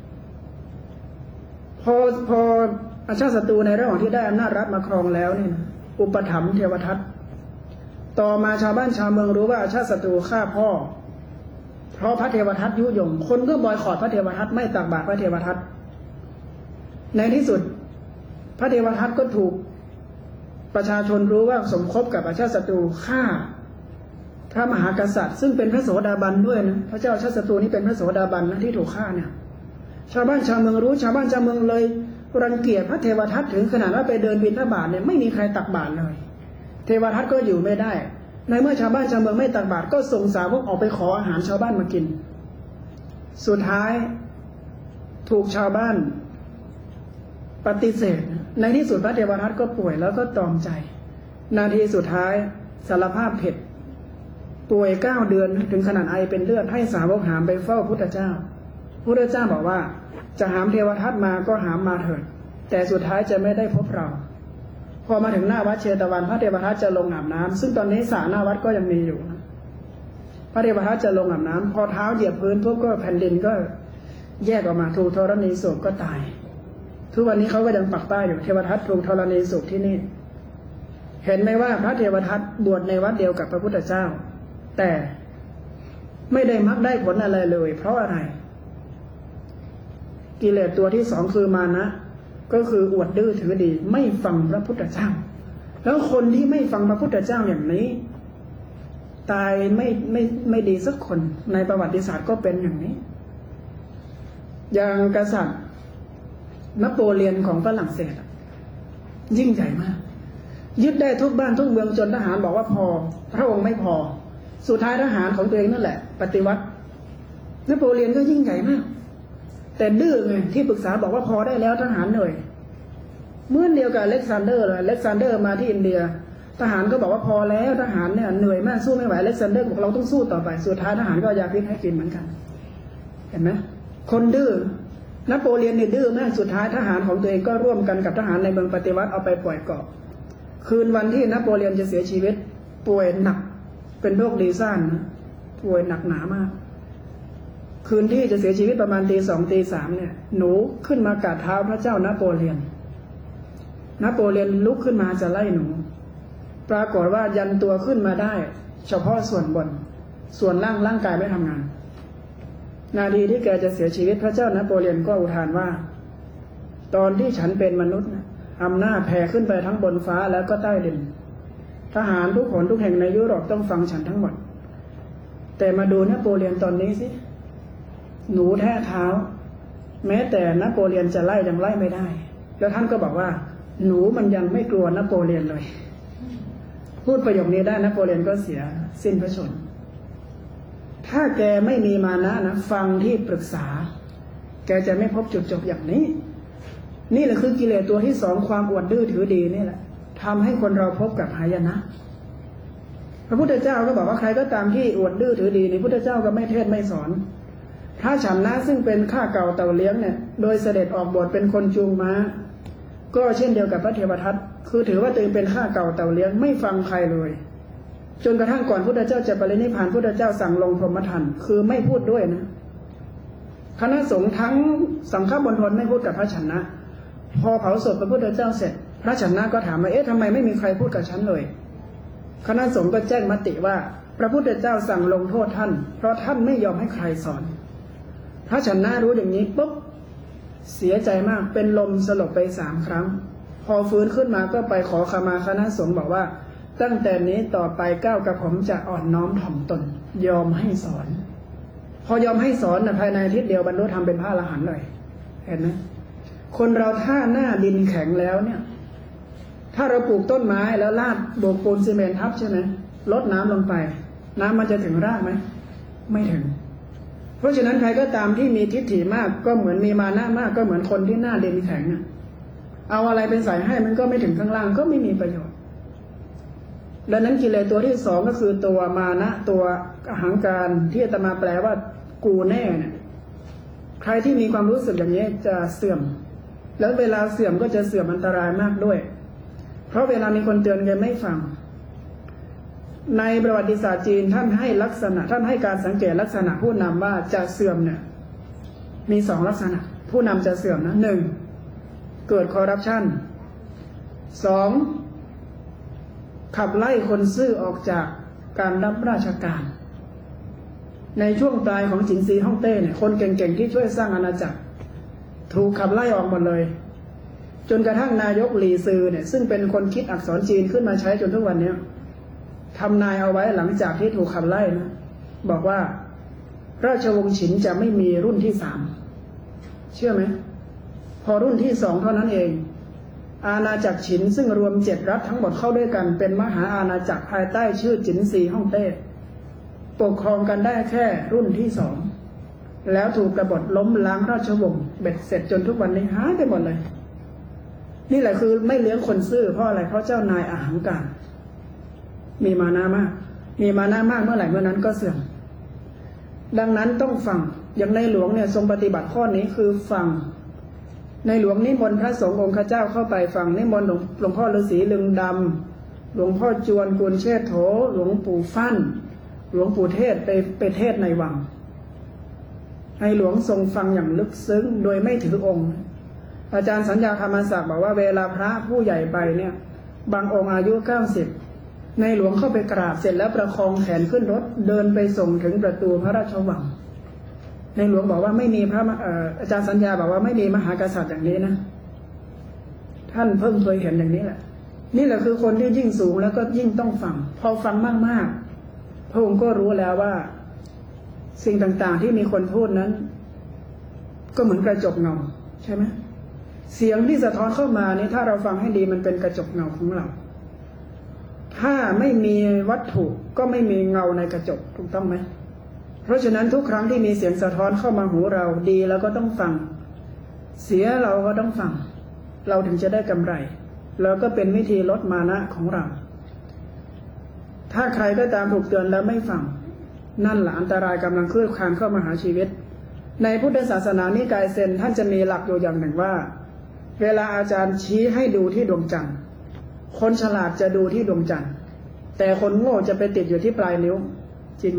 พอพออาชาติศัตรูในระหว่างที่ได้อำนาจรัฐมาครองแล้วเนี่ยอุปถัมภ์เทวทัตต่อมาชาวบ้านชาวเมืองรู้ว่าอาชาติศัตรูฆ่าพ่อเพราะพระเทวทัตยุยงคนก็บอยคอตพระเทวทัตไม่ตักบาตรพระเทวทัตในที่สุดพระเทวทัตก็ถูกประชาชนรู้ว่าสมคบกับอาชาติศัตรูฆ่าพระมหากษัตริย์ซึ่งเป็นพระโสดาบันด้วยนะพระเจ้าอาชาติศัตรูนี่เป็นพระโสดาบันนะที่ถูกฆ่าเนี่ยชาวบ้านชาวเมืองรู้ชาวบ้านชาวเมืองเลยรังเกียจพระเทวทัตถึงขนาดว่าไปเดินบิณฑบาตเนี่ยไม่มีใครตักบาตรเลยเทวทัตก็อยู่ไม่ได้ในเมื่อชาวบ้านชาวเมืองไม่ตักบาตรก็ส่งสาวกออกไปขออาหารชาวบ้านมากินสุดท้ายถูกชาวบ้านปฏิเสธในที่สุดพระเทวทัตก็ป่วยแล้วก็ตรอมใจนาทีสุดท้ายสารภาพผิดป่วยเก้าเดือนถึงขนาดไอเป็นเลือดให้สาวกหามไปเฝ้าพุทธเจ้าพุทธเจ้าบอกว่าจะหามเทวทัตมาก็หามมาเถิดแต่สุดท้ายจะไม่ได้พบเราพอมาถึงหน้าวัดเชตวันพระเทวทัตจะลงอาบน้ำซึ่งตอนนี้สระหน้าวัดก็ยังมีอยู่นะพระเทวทัตจะลงอาบน้ำพอเท้าเหยียบพื้นปุ๊บก็แผ่นดินก็แยกออกมาถูกธรณีสูบก็ตายทุกวันนี้เขาก็ยังปักป้ายอยู่เทวทัตถูกธรณีสูบที่นี่เห็นไหมว่าพระเทวทัตบวชในวัดเดียวกับพระพุทธเจ้าแต่ไม่ได้มรรคได้ผลอะไรเลยเพราะอะไรกิเลสตัวที่สองคือมานะก็คืออวดดื้อถือดีไม่ฟังพระพุทธเจ้าแล้วคนที่ไม่ฟังพระพุทธเจ้าอย่างนี้ตายไม่ไม่ไม่ดีสักคนในประวัติศาสตร์ก็เป็นอย่างนี้อย่างกษัตริย์นโปเลียนของฝรั่งเศสยิ่งใหญ่มากยึดได้ทุกบ้านทุกเมืองจนทหารบอกว่าพอพระองค์ไม่พอสุดท้ายทหารของตัวเองนั่นแหละปฏิวัตินโปเลียนก็ยิ่งใหญ่มากแต่ดื้อไงที่ปรึกษาบอกว่าพอได้แล้วทหารเหนื่อยเมื่อเดียวกับอเล็กซานเดอร์เลยอเล็กซานเดอร์มาที่อินเดียทหารก็บอกว่าพอแล้วทหารเนี่ยเหนื่อยมากสู้ไม่ไหวอเล็กซานเดอร์บอกเราต้องสู้ต่อไปสุดท้ายทหารก็ยาพิษให้กินเหมือนกันเห็นไหมคนดื้อนโปเลียนเนี่ยดื้อมากสุดท้ายทหารของตัวเองก็ร่วมกันกับทหารในเมืองปฏิวัติเอาไปปล่อยเกาะคืนวันที่นโปเลียนจะเสียชีวิตป่วยหนักเป็นโรคดีซ่านนะป่วยหนักหนามากคืนที่จะเสียชีวิตประมาณตีสองตีสามเนี่ยหนูขึ้นมากราบเท้าพระเจ้านโปเลียนนโปเลียนลุกขึ้นมาจะไล่หนูปรากฏว่ายันตัวขึ้นมาได้เฉพาะส่วนบนส่วนล่างร่างกายไม่ทำงานนาทีที่แกจะเสียชีวิตพระเจ้านโปเลียนก็อุทานว่าตอนที่ฉันเป็นมนุษย์อำนาจแผ่ขึ้นไปทั้งบนฟ้าแล้วก็ใต้ดินทหารทุกคนทุกแห่งในยุโรปต้องฟังฉันทั้งหมดแต่มาดูนโปเลียนตอนนี้สิหนูแท้เท้าแม้แต่นโปเลียนจะไล่ยังไล่ไม่ได้แล้วท่านก็บอกว่าหนูมันยังไม่กลัวนโปเลียนเลยพูดประโยคนี้ได้นโปเลียนก็เสียสิ้นพระชนม์ถ้าแกไม่มีมานะนะฟังที่ปรึกษาแกจะไม่พบจุดจบอย่างนี้นี่แหละคือกิเลสตัวที่สองความอวดดื้อถือดีนี่แหละทำให้คนเราพบกับหายนะพระพุทธเจ้าก็บอกว่าใครก็ตามที่อวดดื้อถือดีนี่พุทธเจ้าก็ไม่เทศไม่สอนพระฉันนะซึ่งเป็นข้าเก่าเต่าเลี้ยงเนี่ยโดยเสด็จออกบวชเป็นคนจูงม้าก็เช่นเดียวกับพระเทวทัตคือถือว่าตัวเองเป็นข้าเก่าเต่าเลี้ยงไม่ฟังใครเลยจนกระทั่งก่อนพุทธเจ้าจะปรินิพพานพุทธเจ้าสั่งลงพรหมทัณฑ์คือไม่พูดด้วยนะคณะสงฆ์ทั้งสังฆมณฑลไม่พูดกับพระฉันนะพอเผาศพพระพุทธเจ้าเสร็จพระฉันนะก็ถามว่าเอ๊ะทำไมไม่มีใครพูดกับฉันเลยคณะสงฆ์ก็แจ้งมติว่าพระพุทธเจ้าสั่งลงโทษท่านเพราะท่านไม่ยอมให้ใครสอนพระฉันนะรู้อย่างนี้ปุ๊บเสียใจมากเป็นลมสลบไปสามครั้งพอฟื้นขึ้นมาก็ไปขอขมาคณะสงฆ์บอกว่าตั้งแต่นี้ต่อไปก้าวกระผมจะอ่อนน้อมถ่อมตนยอมให้สอนพอยอมให้สอนนะภายในอาทิตย์เดียวบรรลุธรรมเป็นพระอรหันต์เลยเห็นไหมคนเราถ้าหน้าดินแข็งแล้วเนี่ยถ้าเราปลูกต้นไม้แล้วลาดโบกปูนซีเมนต์ทับใช่ไหมลดน้ำลงไปน้ำมันจะถึงรากไหมไม่ถึงเพราะฉะนั้นใครก็ตามที่มีทิฏฐิมากก็เหมือนมีมานะมากก็เหมือนคนที่หน้าดินแข็งน่ะเอาอะไรไปใส่ให้มันก็ไม่ถึงข้างล่างก็ไม่มีประโยชน์ดังนั้นกิเลสตัวที่สองก็คือตัวมานะตัวอหังการที่อาตมาแปลว่ากูแน่เนี่ยใครที่มีความรู้สึกอย่างนี้จะเสื่อมแล้วเวลาเสื่อมก็จะเสื่อมอันตรายมากด้วยเพราะเวลามีคนเตือนแกไม่ฟังในประวัติศาสตร์จีนท่านให้ลักษณะท่านให้การสังเกตลักษณะผู้นำว่าจะเสื่อมเนี่ยมีสองลักษณะผู้นำจะเสื่อมนะหนึ่งเกิดคอร์รัปชันสองขับไล่คนซื่อออกจากการรับราชการในช่วงปลายของจินซีฮ่องเต้เนี่ยคนเก่งๆที่ช่วยสร้างอาณาจักรถูกขับไล่ออกหมดเลยจนกระทั่งนายกหลีซือเนี่ยซึ่งเป็นคนคิดอักษรจีนขึ้นมาใช้จนทุกวันนี้ทำนายเอาไว้หลังจากที่ถูกขับไล่นะบอกว่าราชวงศ์ฉินจะไม่มีรุ่นที่สามเชื่อไหมพอรุ่นที่สองเท่านั้นเองอาณาจักรฉินซึ่งรวมเจ็ดรัฐทั้งหมดเข้าด้วยกันเป็นมหาอาณาจักรภายใต้ชื่อจินซีฮ่องเต้ปกครองกันได้แค่รุ่นที่สองแล้วถูกกบฏล้มล้างราชวงศ์เบ็ดเสร็จจนทุกวันนี้หายไปหมดเลยนี่แหละคือไม่เลี้ยงคนซื่อเพราะอะไรเพราะเจ้านายอหังการมีมานะมากมีมานะมากเมื่อไหร่เมื่อนั้นก็เสื่อมดังนั้นต้องฟังอย่างในหลวงเนี่ยทรงปฏิบัติข้อนี้คือฟังในหลวงนิมนต์พระสงฆ์องค์ข้าเจ้าเข้าไปฟังนิมนต์หลวงพ่อฤาษีลึงดำหลวงพ่อจวนกุลเชษโถหลวงปู่ฟั่นหลวงปู่เทศไปไปเทศในวังให้หลวงทรงฟังอย่างลึกซึ้งโดยไม่ถือองค์อาจารย์สัญญาธรรมศักดิ์บอกว่าเวลาพระผู้ใหญ่ไปเนี่ยบางองค์อายุเก้าสิบในหลวงเข้าไปกราบเสร็จแล้วประคองแขนขึ้นรถเดินไปส่งถึงประตูพระราชวังในหลวงบอกว่าไม่มีพระอาจารย์สัญญาบอกว่าไม่มีมหากษัตริย์อย่างนี้นะท่านเพิ่งเคยเห็นอย่างนี้แหละนี่แหละคือคนที่ยิ่งสูงแล้วก็ยิ่งต้องฟังพอฟังมากๆพระองค์ก็รู้แล้วว่าสิ่งต่างๆที่มีคนพูดนั้นก็เหมือนกระจกเงาใช่ไหมเสียงที่สะท้อนเข้ามานี่ถ้าเราฟังให้ดีมันเป็นกระจกเงาของเราถ้าไม่มีวัตถุก็ไม่มีเงาในกระจกถูกต้องไหมเพราะฉะนั้นทุกครั้งที่มีเสียงสะท้อนเข้ามาหูเราดีแล้วก็ต้องฟังเสียเราก็ต้องฟังเราถึงจะได้กำไรแล้วก็เป็นวิธีลดมานะของเราถ้าใครก็ตามถูกเตือนแล้วไม่ฟังนั่นแหละอันตรายกำลังคืบคลานเข้ามาหาชีวิตในพุทธศาสนานิกายเซนท่านจะมีหลักอยู่อย่างหนึ่งว่าเวลาอาจารย์ชี้ให้ดูที่ดวงจันทร์คนฉลาดจะดูที่ดวงจันทร์แต่คนโง่จะไปติดอยู่ที่ปลายนิ้วจริงไหม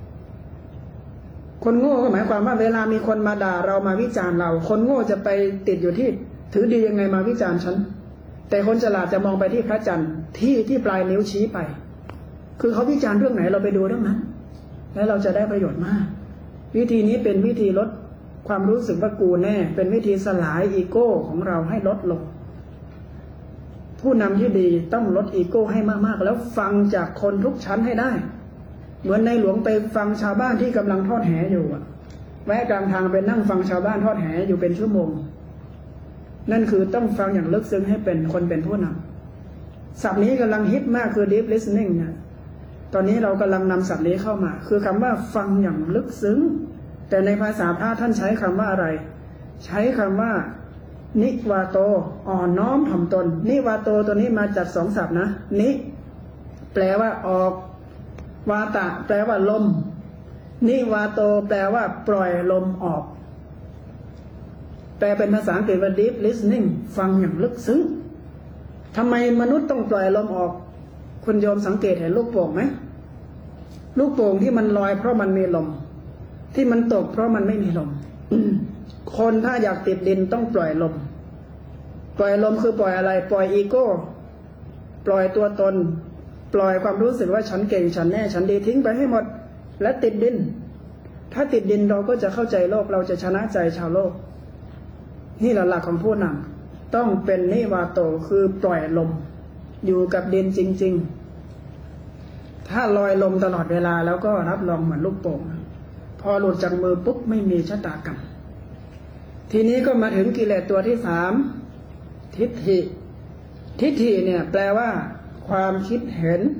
คนโง่ก็หมายความว่าเวลามีคนมาด่าเรามาวิจารณ์เราคนโง่จะไปติดอยู่ที่ถือดียังไงมาวิจารณ์ฉันแต่คนฉลาดจะมองไปที่พระจันทร์ที่ที่ปลายนิ้วชี้ไปคือเขาวิจารณ์เรื่องไหนเราไปดูเรื่องนั้นแล้วเราจะได้ประโยชน์มากวิธีนี้เป็นวิธีลดความรู้สึกว่ากูแน่เป็นวิธีสลายอีโก้ของเราให้ลดลงผู้นำที่ดีต้องลดอีโก้ให้มากๆแล้วฟังจากคนทุกชั้นให้ได้เหมือนในหลวงไปฟังชาวบ้านที่กำลังทอดแหอยู่อะแวะกลางทางไปนั่งฟังชาวบ้านทอดแหอยู่เป็นชั่วโมงนั่นคือต้องฟังอย่างลึกซึ้งให้เป็นคนเป็นผู้นำศัพท์นี้กำลังฮิตมากคือ deep listening นะตอนนี้เรากำลังนำศัพท์นี้เข้ามาคือคำว่าฟังอย่างลึกซึ้งแต่ในภาษาพระท่านใช้คำว่าอะไรใช้คำว่านิวาโตอ่อนน้อมถ่อมตนนิวาโตตัวนี้มาจากสองศัพท์นะนิแปลว่าออกวาตะแปลว่าลมนิวาโตแปลว่าปล่อยลมออกแปลเป็นภาษาอังกฤษว่า deep listening ฟังอย่างลึกซึ้งทำไมมนุษย์ต้องปล่อยลมออกคุณโยมสังเกตเห็นลูกโป่งไหมลูกโป่งที่มันลอยเพราะมันมีลมที่มันตกเพราะมันไม่มีลม คนถ้าอยากติดดินต้องปล่อยลมปล่อยลมคือปล่อยอะไรปล่อยอีโก้ปล่อยตัวตนปล่อยความรู้สึกว่าฉันเก่งฉันแน่ฉันดีทิ้งไปให้หมดและติดดินถ้าติดดินเราก็จะเข้าใจโลกเราจะชนะใจชาวโลกนี่แหละหลักของผู้นำต้องเป็นนิวาโตคือปล่อยลมอยู่กับดินจริงๆถ้าลอยลมตลอดเวลาแล้วก็รับรองเหมือนลูกโป่งพอหลุดจากมือปุ๊บไม่มีชะตากรรมทีนี้ก็มาถึงกิเลสตัวที่สามทิฏฐิทิฏฐิเนี่ยแปลว่าความคิดเห็น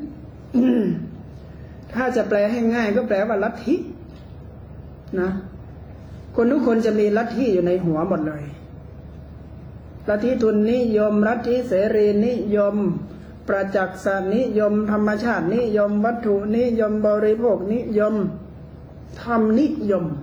ถ้าจะแปลให้ง่ายก็แปลว่าลัทธินะคนทุกคนจะมีลัทธิอยู่ในหัวหมดเลยลัทธิทุนนิยมลัทธิเสรีนิยมประจักษ์นิยมธรรมชาตินิยมวัตถุนิยมบริโภคนิยมธรรมนิยม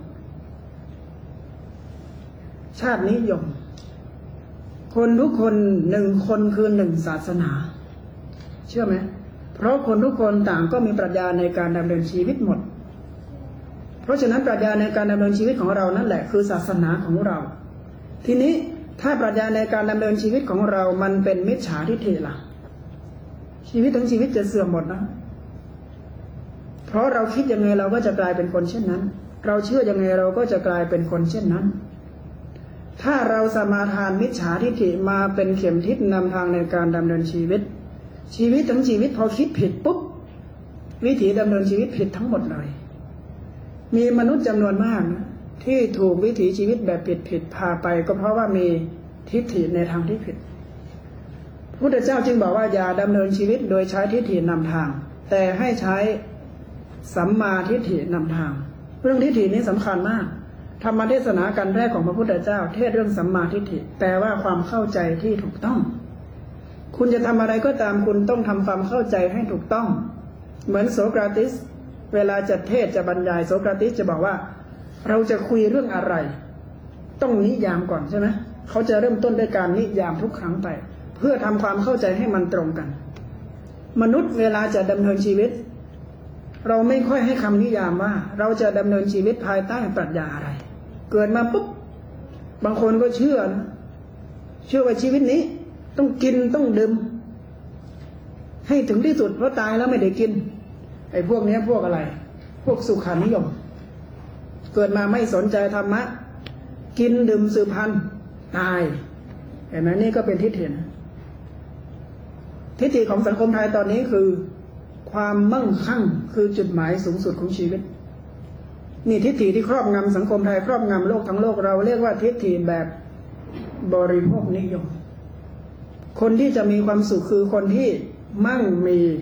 ชาตินิยมคนทุกคนหนึ่งคนคือหนึ่งศาสนาเชื่อไหมเพราะคนทุกคนต่างก็มีปรัชญาในการดำเนินชีวิตหมดเพราะฉะนั้นปรัชญาในการดำเนินชีวิตของเรานั่นแหละคือศาสนาของเราทีนี้ถ้าปรัชญาในการดำเนินชีวิตของเรามันเป็นมิจฉาทิฏฐิล่ะชีวิตทั้งชีวิตจะเสื่อมหมดนะเพราะเราคิดยังไงเราก็จะกลายเป็นคนเช่นนั้นเราเชื่อยังไงเราก็จะกลายเป็นคนเช่นนั้นถ้าเราสมาทานมิจฉาทิฏฐิมาเป็นเข็มทิศนำทางในการดำเนินชีวิตชีวิตทั้งชีวิตพอคิดผิดปุ๊บวิถีดำเนินชีวิตผิดทั้งหมดเลยมีมนุษย์จำนวนมากนะที่ถูกวิถีชีวิตแบบผิดผิดพาไปก็เพราะว่ามีทิฏฐิในทางที่ผิดพระพุทธเจ้าจึงบอกว่าอย่าดำเนินชีวิตโดยใช้ทิฏฐินำทางแต่ให้ใช้สัมมาทิฏฐินำทางเรื่องทิฏฐินี้สำคัญมากธรรมเทศนาการแรกของพระพุทธเจ้าเทศเรื่องสัมมาทิฏฐิแปลว่าความเข้าใจที่ถูกต้องคุณจะทำอะไรก็ตามคุณต้องทำความเข้าใจให้ถูกต้องเหมือนโสเคราติสเวลาจะเทศจะบรรยายโสเคราติสจะบอกว่าเราจะคุยเรื่องอะไรต้องนิยามก่อนใช่ไหมเขาจะเริ่มต้นด้วยการนิยามทุกครั้งไปเพื่อทำความเข้าใจให้มันตรงกันมนุษย์เวลาจะดำเนินชีวิตเราไม่ค่อยให้คำนิยามว่าเราจะดำเนินชีวิตภายใต้ปรัชญาอะไรเกิดมาปุ๊บบางคนก็เชื่อนะเชื่อว่าชีวิตนี้ต้องกินต้องดื่มให้ถึงที่สุดเพราะตายแล้วไม่ได้กินไอ้พวกนี้พวกอะไรพวกสุขานิยมเกิดมาไม่สนใจธรรมะกินดื่มสืบพันธุ์ตายเห็นไหมนี่ก็เป็นทิฏฐินะทิฏฐิของสังคมไทยตอนนี้คือความมั่งคั่งคือจุดหมายสูงสุดของชีวิตนี่ทิฏฐิที่ครอบงำสังคมไทยครอบงำโลกทั้งโลกเราเรียกว่าทิฏฐิแบบบริโภคนิยมคนที่จะมีความสุขคือคนที่มั่งมี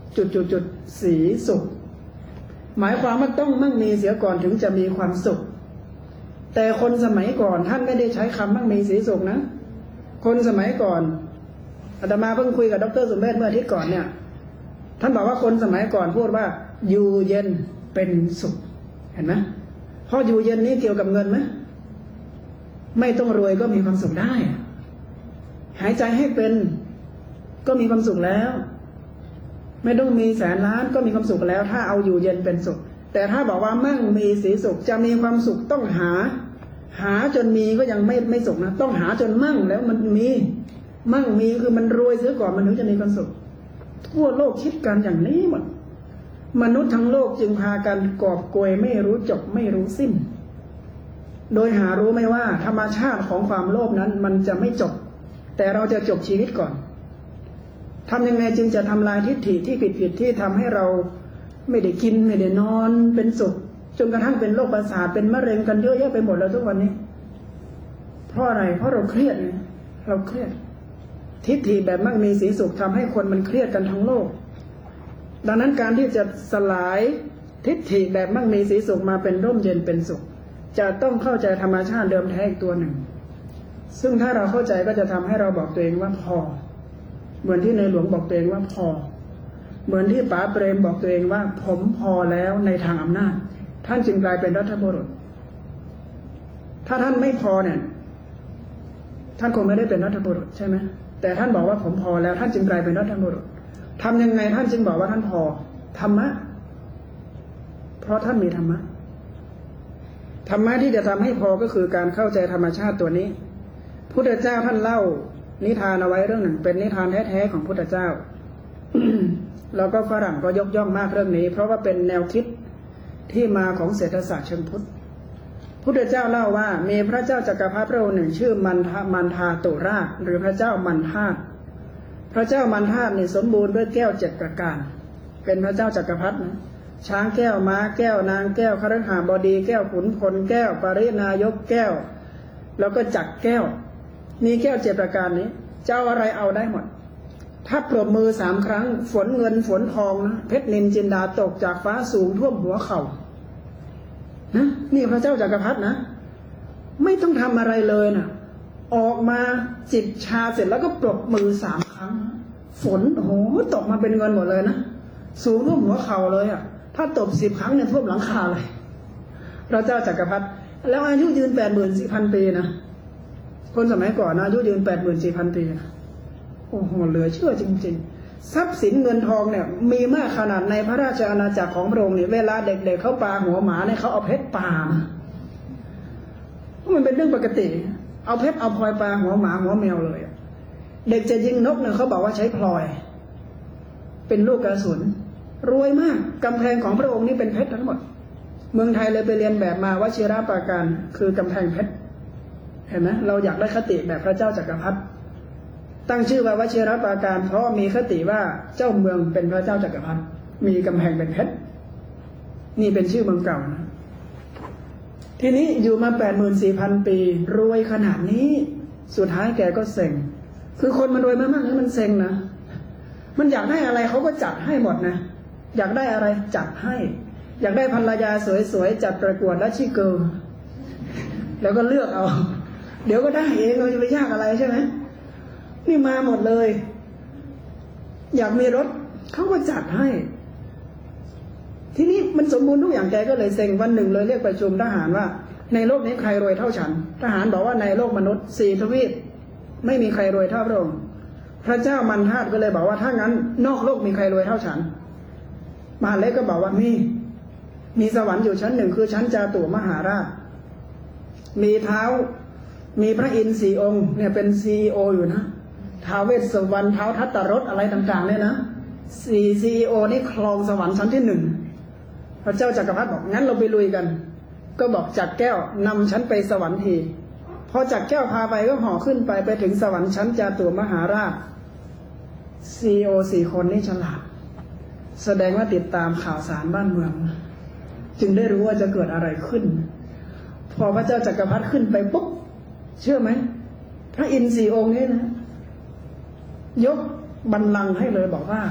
จุดจุดจุดสีสุขหมายความว่าต้องมั่งมีเสียก่อนถึงจะมีความสุขแต่คนสมัยก่อนท่านไม่ได้ใช้คำมั่งมีสีสุขนะคนสมัยก่อนอาตมาเพิ่งคุยกับดร.สุเมธเมื่ออาทิตย์ก่อนเนี่ยท่านบอกว่าคนสมัยก่อนพูดว่าอยู่เย็นเป็นสุขเห็นไหมเพราะอยู่เย็นนี้เกี่ยวกับเงินไหมไม่ต้องรวยก็มีความสุขได้หายใจให้เป็นก็มีความสุขแล้วไม่ต้องมีแสนล้านก็มีความสุขแล้วถ้าเอาอยู่เย็นเป็นสุขแต่ถ้าบอกว่ามั่งมีสีสุขจะมีความสุขต้องหาหาจนมีก็ยังไม่ไม่สุขนะต้องหาจนมั่งแล้วมันมีมั่งมีคือมันรวยเสียก่อนมันถึงจะมีความสุขทั่วโลกคิดกันอย่างนี้หมดมนุษย์ทั้งโลกจึงพากันกอบโกยไม่รู้จบไม่รู้สิ้นโดยหารู้ไม่ว่าธรรมชาติของความโลภนั้นมันจะไม่จบแต่เราจะจบชีวิตก่อนทำยังไงจึงจะทำลายทิฏฐิที่ผิดๆที่ทำให้เราไม่ได้กินไม่ได้นอนเป็นสุขจนกระทั่งเป็นโรคประสาทเป็นมะเร็งกันเยอะแยะไปหมดแล้วทุกวันนี้เพราะอะไรเพราะเราเครียดไงเราเครียดทิฏฐิแบบมั่งมีสีสุขทำให้คนมันเครียดกันทั้งโลกดังนั้นการที่จะสลายทิฏฐิแบบมั่งมีสีสุขมาเป็นร่มเย็นเป็นสุขจะต้องเข้าใจธรรมชาติเดิมแท้อีกตัวหนึ่งซึ่งถ้าเราเข้าใจก็จะทำให้เราบอกตัวเองว่าพอเหมือนที่ในหลวงบอกตัวเองว่าพอเหมือนที่ป๋าเปรมบอกตัวเองว่าผมพอแล้วในทางอำนาจท่านจึงกลายเป็นรัฐบุรุษถ้าท่านไม่พอเนี่ยท่านคงไม่ได้เป็นรัฐบุรุษใช่ไหมแต่ท่านบอกว่าผมพอแล้วท่านจึงกลายเป็นรัฐบุรุษทำยังไงท่านจึงบอกว่าท่านพอธรรมะเพราะท่านมีธรรมะธรรมะที่จะทำให้พอก็คือการเข้าใจธรรมชาติตัวนี้พุทธเจ้าท่านเล่านิทานเอาไว้เรื่องหนึ่งเป็นนิทานแท้ๆของพุทธเจ้า แล้วก็ฝรั่งก็ยกย่องมากเรื่องนี้เพราะว่าเป็นแนวคิดที่มาของเศรษฐศาสตร์เชิงพุทธพุทธเจ้าเล่าว่ามีพระเจ้าจักรพรรดิพระองค์หนึ่งชื่อมันทามันทาตุราชหรือพระเจ้ามันทาตพระเจ้ามันทาตนี่สมบูรณ์ด้วยแก้วเจ็ดประการเป็นพระเจ้าจักรพรรดินะช้างแก้วม้าแก้วนางแก้วคฤหบดีแก้วขุนพลแก้วปรินายกแก้วแล้วก็จักรแก้วมีแก้วเจ็ดประการนี้เจ้าอะไรเอาได้หมดถ้าปรบมือสามครั้งฝนเงินฝนทองนะเพชรนินจินดาตกจากฟ้าสูงท่วมหัวเข่านะนี่พระเจ้าจักรพรรดินะไม่ต้องทำอะไรเลยนะออกมาจิบชาเสร็จแล้วก็ปรบมือสามครั้งฝนโอ้โหตกมาเป็นเงินหมดเลยนะสูงท่วมหัวเข่าเลยอ่ะถ้าตบสิบครั้งเนี่ยท่วมหลังคาเลยพระเจ้าจักรพรรดิแล้วอายุยืนแปดหมื่นสี่พันปีนะคนสมัยก่อนนะอายุยืนแปดหมื่นสี่พันปีนะโอ้โหเหลือเชื่อจริงๆทรัพย์สินเงินทองเนี่ยมีมากขนาดในพระราชอาณาจักรของพระองค์เนี่ยเวลาเด็กๆเขาปาหัวหมาเนี่ยเขาเอาเพชรปามามันเป็นเรื่องปกติเอาเพชรเอาพลอยปาหัวหมาหัวแมวเลยเด็กจะยิงนกเนี่ยเขาบอกว่าใช้พลอยเป็นลูกกระสุนรวยมากกำแพงของพระองค์นี่เป็นเพชรทั้งหมดเมืองไทยเลยไปเรียนแบบมาวชิรปราการคือกำแพงเพชรเห็นไหมเราอยากได้คติแบบพระเจ้าจักรพรรดิตั้งชื่อว่าวชิรปราการเพราะมีคติว่าเจ้าเมืองเป็นพระเจ้าจักรพรรดิมีกำแพงเป็นเพชรนี่เป็นชื่อเมืองเก่านะทีนี้อยู่มาแปดหมื่นสี่พันปีรวยขนาดนี้สุดท้ายแกก็เซ็งคือคนมันรวยมากๆนี่มันเซ็งนะมันอยากได้อะไรเขาก็จัดให้หมดนะอยากได้อะไรจัดให้อยากได้ภรรยาสวยๆจัดประกวดและชิเกิลแล้วก็เลือกเอาเดี๋ยวก็ได้เองเราจะไปยากอะไรใช่ไหมนี่มาหมดเลยอยากมีรถเขาก็จัดให้ทีนี้มันสมบูรณ์ทุกอย่างแกก็เลยเซ็งวันหนึ่งเลยเรียกประชุมทหารว่าในโลกนี้ใครรวยเท่าฉันทหารบอกว่าในโลกมนุษย์สี่ทวีปไม่มีใครรวยเท่าพระองค์พระเจ้ามันทาตก็เลยบอกว่าถ้างั้นนอกโลกมีใครรวยเท่าฉันมหาเล็กก็บอกว่ามีมีสวรรค์อยู่ชั้นหนึ่งคือชั้นจาตุมหาราชมีเท้ามีพระอินทร์สี่องค์เนี่ยเป็นซีอีโออยู่นะท้าวเวสสุวรรณท้าวทัตตรสอะไรต่างๆเนี่ยนะสี่ซีอีโอนี่ครองสวรรค์ชั้นที่หนึ่งพระเจ้าจักรพรรดิบอกงั้นเราไปลุยกันก็บอกจักรแก้วนำฉันไปสวรรค์ทีพอจักรแก้วพาไปก็ห่อขึ้นไปไปถึงสวรรค์ชั้นจาตุมหาราชซีอีโอสี่คนนี่ฉลาดแสดงว่าติดตามข่าวสารบ้านเมืองจึงได้รู้ว่าจะเกิดอะไรขึ้นพอพระเจ้าจักรพรรดิขึ้นไปปุ๊บเชื่อไหมพระอินทร์สี่องค์นี้นะยกบัลลังก์ให้เลยบอกว่า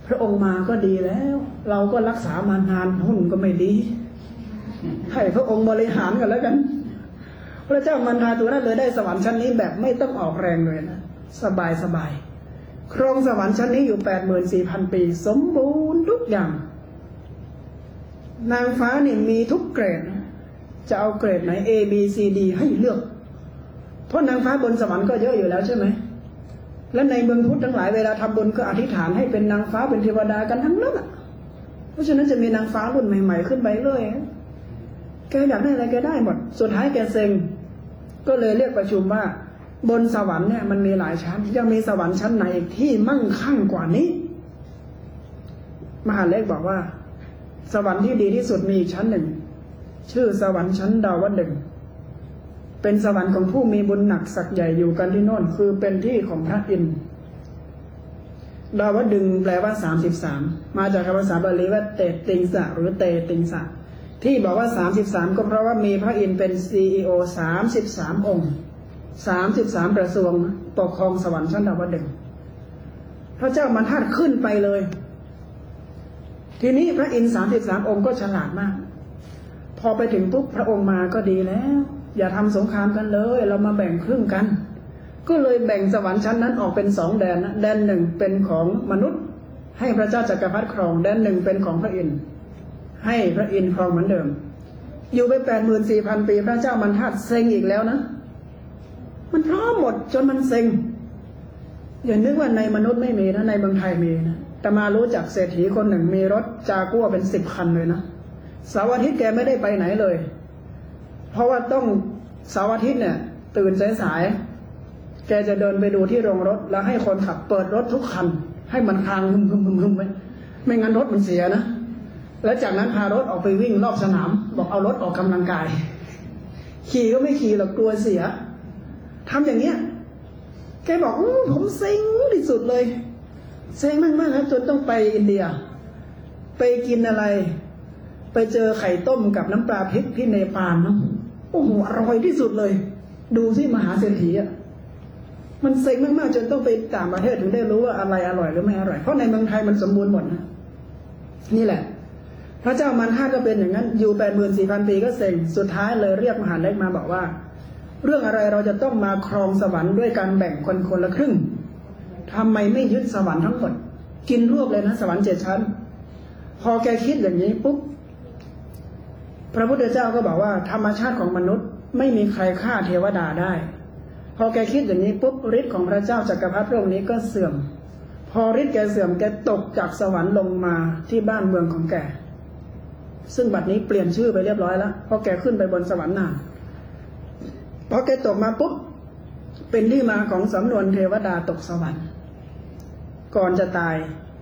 พระองค์มาก็ดีแล้ว เราก็รักษามานานหุ้นก็ไม่ดีให้พระองค์บริหารกันแล้วกันพระเจ้ามันทาตัวนั้นเลยได้สวรรค์ชั้นนี้แบบไม่ต้องออกแรงเลยนะสบายสบายครองสวรรค์ชั้นนี้อยู่แปดหมื่นสี่พันปีสมบูรณ์ทุกอย่างนางฟ้าเนี่ยมีทุกเกรดจะเอาเกรดไหน A B C D ให้เลือกเพราะนางฟ้าบนสวรรค์ก็เยอะอยู่แล้วใช่ไหมและในเมืองพุทธทั้งหลายเวลาทำบุญก็อธิษฐานให้เป็นนางฟ้าเป็นเทวดากันทั้งนั้นอ่ะเพราะฉะนั้นจะมีนางฟ้ารุ่นใหม่ๆขึ้นไปเลยแกอยากได้อะไรแกได้หมดสุดท้ายแกเซ็งก็เลยเรียกประชุมว่าบนสวรรค์เนี่ยมันมีหลายชั้นยังมีสวรรค์ชั้นไหนอีกที่มั่งคั่งกว่านี้มหาเล็กบอกว่าสวรรค์ที่ดีที่สุดมีอีกชั้นหนึ่งชื่อสวรรค์ชั้นดาวดึงส์เป็นสวรรค์ของผู้มีบุญหนักศักย์ใหญ่อยู่กันที่โน่นคือเป็นที่ของพระอินทร์ดาวดึงส์แปลว่าสามสิบสามมาจากคำภาษาบาลีว่าเตติงสะหรือเตติงสะที่บอกว่าสามสิบสามก็เพราะว่ามีพระอินทร์เป็น ซี อี โอ สามสิบสามองค์สามสิบสามกระทรวงปกครองสวรรค์ชั้นดาวดึงส์พระเจ้ามันทาดขึ้นไปเลยทีนี้พระอินทร์สามสิบสามองค์ก็ฉลาดมากพอไปถึงปุ๊บพระองค์มาก็ดีแล้วอย่าทำสงครามกันเลยเรามาแบ่งครึ่งกันก็เลยแบ่งสวรรค์ชั้นนั้นออกเป็นสองแดนนะแดนหนึ่งเป็นของมนุษย์ให้พระเจ้าจักรพรรดิครองแดนหนึ่งเป็นของพระอินทร์ให้พระอินทร์ครองเหมือนเดิมอยู่ไปแปดหมื่นสี่พันปีพระเจ้ามันทาดเซ็งอีกแล้วนะมันพร้อมหมดจนมันเซ็งอย่านึกว่าในมนุษย์ไม่มีนะในเมืองไทยมีนะแต่มารู้จักเศรษฐีคนหนึ่งมีรถจากัวเป็นสิบคันเลยนะเสาร์อาทิตย์แกไม่ได้ไปไหนเลยเพราะว่าต้องเสาร์อาทิตย์เนี่ยตื่นสายๆแกจะเดินไปดูที่โรงรถแล้วให้คนขับเปิดรถทุกคันให้มันคลางหึมหึมหึมหึมไว้ไม่งั้นรถมันเสียนะแล้วจากนั้นพารถออกไปวิ่งรอบสนามบอกเอารถออกกำลังกายขี่ก็ไม่ขี่หรอกกลัวเสียทำอย่างเนี้ยแกบอกอผมเซ็งที่สุดเลยเซ็งมากๆครับจนต้องไปอินเดียไปกินอะไรไปเจอไข่ต้มกับน้ำปลาพริกที่เนปาลเนาะโอ้โหอร่อยที่สุดเลยดูสิมหาเศรษฐีอ่ะมันเซ็งมากๆจนต้องไปต่างประเทศถึงได้รู้ว่าอะไรอร่อยหรือไม่อร่อยเพราะในเมืองไทยมันสมบูรณ์หมดนะนี่แหละพระเจ้ามันท่าก็เป็นอย่างนั้นอยู่แปดหมื่นสี่พันปีก็เซ็งสุดท้ายเลยเรียกมหาเล็กมาบอกว่าเรื่องอะไรเราจะต้องมาครองสวรรค์ด้วยการแบ่งคนคนละครึ่งทำไมไม่ยึดสวรรค์ทั้งหมดกินรวบเลยนะสวรรค์เจ็ดชั้นพอแกคิดอย่างนี้ปุ๊บพระพุทธเจ้าก็บอกว่าธรรมชาติของมนุษย์ไม่มีใครฆ่าเทวดาได้พอแกคิดอย่างนี้ปุ๊บฤทธิ์ของพระเจ้าจักรพรรดิพระองค์นี้ก็เสื่อมพอฤทธิ์แกเสื่อมแกตกจากสวรรค์ลงมาที่บ้านเมืองของแกซึ่งบัดนี้เปลี่ยนชื่อไปเรียบร้อยแล้วเพราะแกขึ้นไปบนสวรรค์น่ะพอแกตกมาปุ๊บเป็นที่มาของสำนวนเทวดาตกสวรรค์ก่อนจะตาย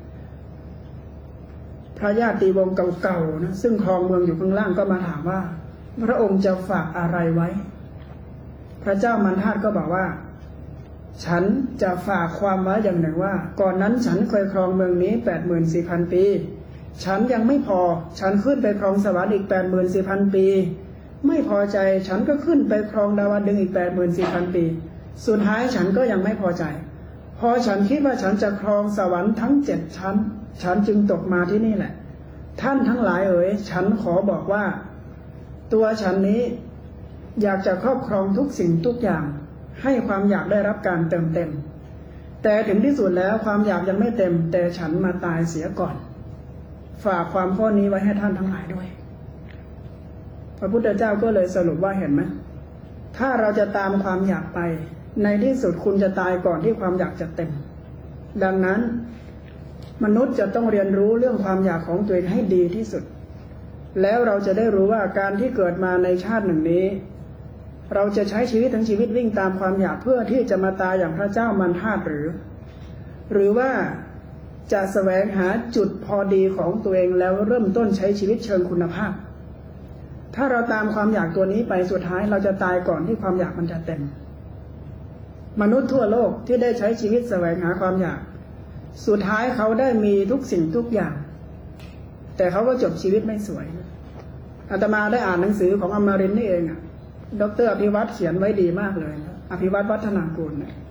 พระญาติวงศ์เก่าๆนะซึ่งครองเมืองอยู่ข้างล่างก็มาถามว่าพระองค์จะฝากอะไรไว้พระเจ้ามันทาสก็บอกว่าฉันจะฝากความไว้อย่างหนึ่งว่าก่อนนั้นฉันเคยครองเมืองนี้แปดหมื่นสี่พันปีฉันยังไม่พอฉันขึ้นไปครองสวรรค์อีกแปดหมื่นสี่พันปีไม่พอใจฉันก็ขึ้นไปครองดาวดึงส์อีกแปดหมื่นสี่พันปีสุดท้ายฉันก็ยังไม่พอใจพอฉันคิดว่าฉันจะครองสวรรค์ทั้งเจ็ดชั้นฉันจึงตกมาที่นี่แหละท่านทั้งหลายเอ๋ยฉันขอบอกว่าตัวฉันนี้อยากจะครอบครองทุกสิ่งทุกอย่างให้ความอยากได้รับการเติมเต็มแต่ถึงที่สุดแล้วความอยากยังไม่เต็มแต่ฉันมาตายเสียก่อนฝากความข้อนี้ไว้ให้ท่านทั้งหลายด้วยพระพุทธเจ้าก็เลยสรุปว่าเห็นไหมถ้าเราจะตามความอยากไปในที่สุดคุณจะตายก่อนที่ความอยากจะเต็มดังนั้นมนุษย์จะต้องเรียนรู้เรื่องความอยากของตัวเองให้ดีที่สุดแล้วเราจะได้รู้ว่าการที่เกิดมาในชาติหนึ่งนี้เราจะใช้ชีวิตทั้งชีวิตวิ่งตามความอยากเพื่อที่จะมาตายอย่างพระเจ้ามันทาสหรือหรือว่าจะแสวงหาจุดพอดีของตัวเองแล้วเริ่มต้นใช้ชีวิตเชิงคุณภาพถ้าเราตามความอยากตัวนี้ไปสุดท้ายเราจะตายก่อนที่ความอยากมันจะเต็มมนุษย์ทั่วโลกที่ได้ใช้ชีวิตแสวงหาความอยากสุดท้ายเขาได้มีทุกสิ่งทุกอย่างแต่เขาก็จบชีวิตไม่สวยอาตมาได้อ่านหนังสือของอมรินทร์นี่เองอ่ะดร.อภิวัตรเขียนไว้ดีมากเลยอภิวัตรวัฒนากูลเนี่ย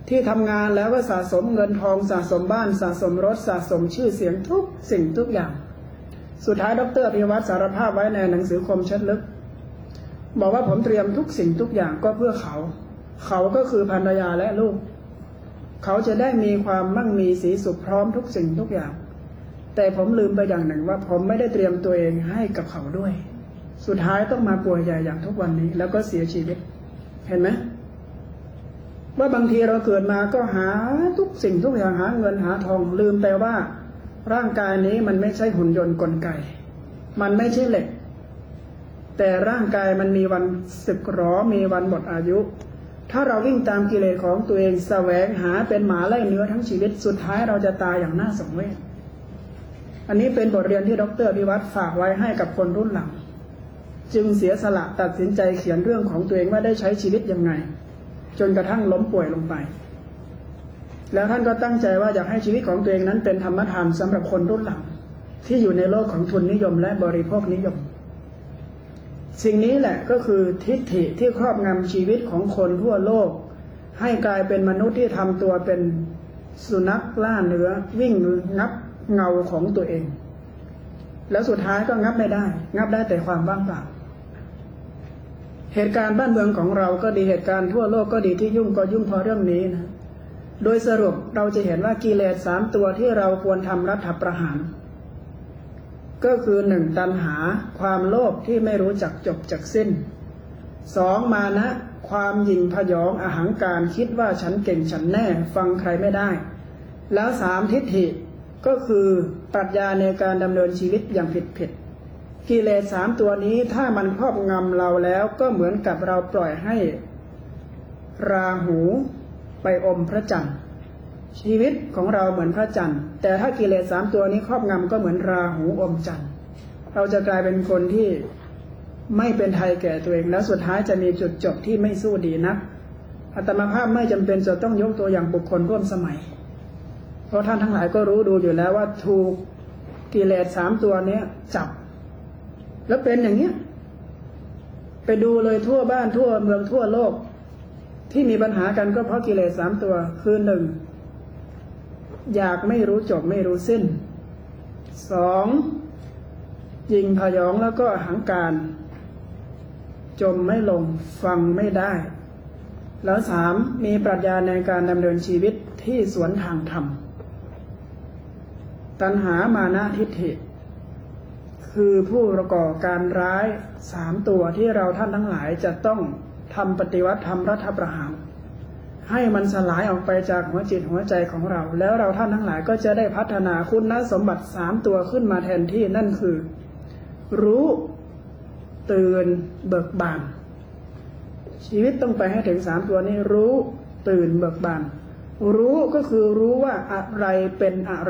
ที่ทำงานแล้วก็สะสมเงินทองสะสมบ้านสะสมรถสะสมชื่อเสียงทุกสิ่งทุกอย่างสุดท้ายดร.พิวัตรสารภาพไว้ในหนังสือคมชัดลึกบอกว่าผมเตรียมทุกสิ่งทุกอย่างก็เพื่อเขาเขาก็คือภรรยาและลูกเขาจะได้มีความมั่งมีสีสุขพร้อมทุกสิ่งทุกอย่างแต่ผมลืมไปอย่างหนึ่งว่าผมไม่ได้เตรียมตัวเองให้กับเขาด้วยสุดท้ายต้องมาป่วยใหญ่อย่างทุกวันนี้แล้วก็เสียชีวิตเห็นไหมว่าบางทีเราเกิดมาก็หาทุกสิ่งทุกอย่างหาเงินหาทองลืมไปว่าร่างกายนี้มันไม่ใช่หุ่นยนต์กลไกมันไม่ใช่เหล็กแต่ร่างกายมันมีวันสึกหรอมีวันหมดอายุถ้าเราวิ่งตามกิเลสของตัวเองแสวงหาเป็นหมาไล่เนื้อทั้งชีวิตสุดท้ายเราจะตายอย่างน่าสังเวชอันนี้เป็นบทเรียนที่ดร.พิวัตรฝากไว้ให้กับคนรุ่นหลังจึงเสียสละตัดสินใจเขียนเรื่องของตัวเองว่าได้ใช้ชีวิตยังไงจนกระทั่งล้มป่วยลงไปแล้วท่านก็ตั้งใจว่าอยากให้ชีวิตของตัวเองนั้นเป็นธรรมทานสำหรับคนรุ่นหลังที่อยู่ในโลกของทุนนิยมและบริโภคนิยมสิ่งนี้แหละก็คือทิฏฐิที่ครอบงำชีวิตของคนทั่วโลกให้กลายเป็นมนุษย์ที่ทำตัวเป็นสุนัขล่าเนื้อวิ่งงับเงาของตัวเองแล้วสุดท้ายก็งับไม่ได้งับได้แต่ความว่างเปล่าเหตุการณ์บ้านเมืองของเราก็ดีเหตุการณ์ทั่วโลกก็ดีที่ยุ่งก็ยุ่งเพราะเรื่องนี้นะโดยสรุปเราจะเห็นว่ากิเลสสามตัวที่เราควรทำรัฐประหารก็คือหนึ่งตัณหาความโลภที่ไม่รู้จักจบจักสิ้นสองมานะความหยิ่งพยองอหังการคิดว่าฉันเก่งฉันแน่ฟังใครไม่ได้แล้วสามทิฏฐิก็คือปรัชญาในการดำเนินชีวิตอย่างผิดผิดกิเลสสามตัวนี้ถ้ามันครอบงำเราแล้วก็เหมือนกับเราปล่อยให้ราหูไปอมพระจันทร์ชีวิตของเราเหมือนพระจันทร์แต่ถ้ากิเลสสามตัวนี้ครอบงำก็เหมือนราหูอมจันทร์เราจะกลายเป็นคนที่ไม่เป็นไทยแก่ตัวเองแล้วสุดท้ายจะมีจุดจบที่ไม่สู้ดีนักอาตมาภาพไม่จำเป็นจะต้องยกตัวอย่างบุคคลร่วมสมัยเพราะท่านทั้งหลายก็รู้ดูอยู่แล้วว่าถูกกิเลสสามตัวนี้จับแล้วเป็นอย่างเนี้ยไปดูเลยทั่วบ้านทั่วเมืองทั่วโลกที่มีปัญหากันก็เพราะกิเลสสามตัวคือหนึ่งอยากไม่รู้จบไม่รู้สิ้นสองยิงพยองแล้วก็อหังการจมไม่ลงฟังไม่ได้แล้วสามมีปรัชญาในการดำเนินชีวิตที่สวนทางธรรมตัณหามานะทิฏฐิคือผู้ประกอบการร้ายสามตัวที่เราท่านทั้งหลายจะต้องทำปฏิวัติทำรัฐประหารให้มันสลายออกไปจากหัวจิตหัวใจของเราแล้วเราท่านทั้งหลายก็จะได้พัฒนาคุณสมบัติสามตัวขึ้นมาแทนที่นั่นคือรู้ตื่นเบิกบานชีวิตต้องไปให้ถึงสามตัวนี้รู้ตื่นเบิกบานรู้ก็คือรู้ว่าอะไรเป็นอะไร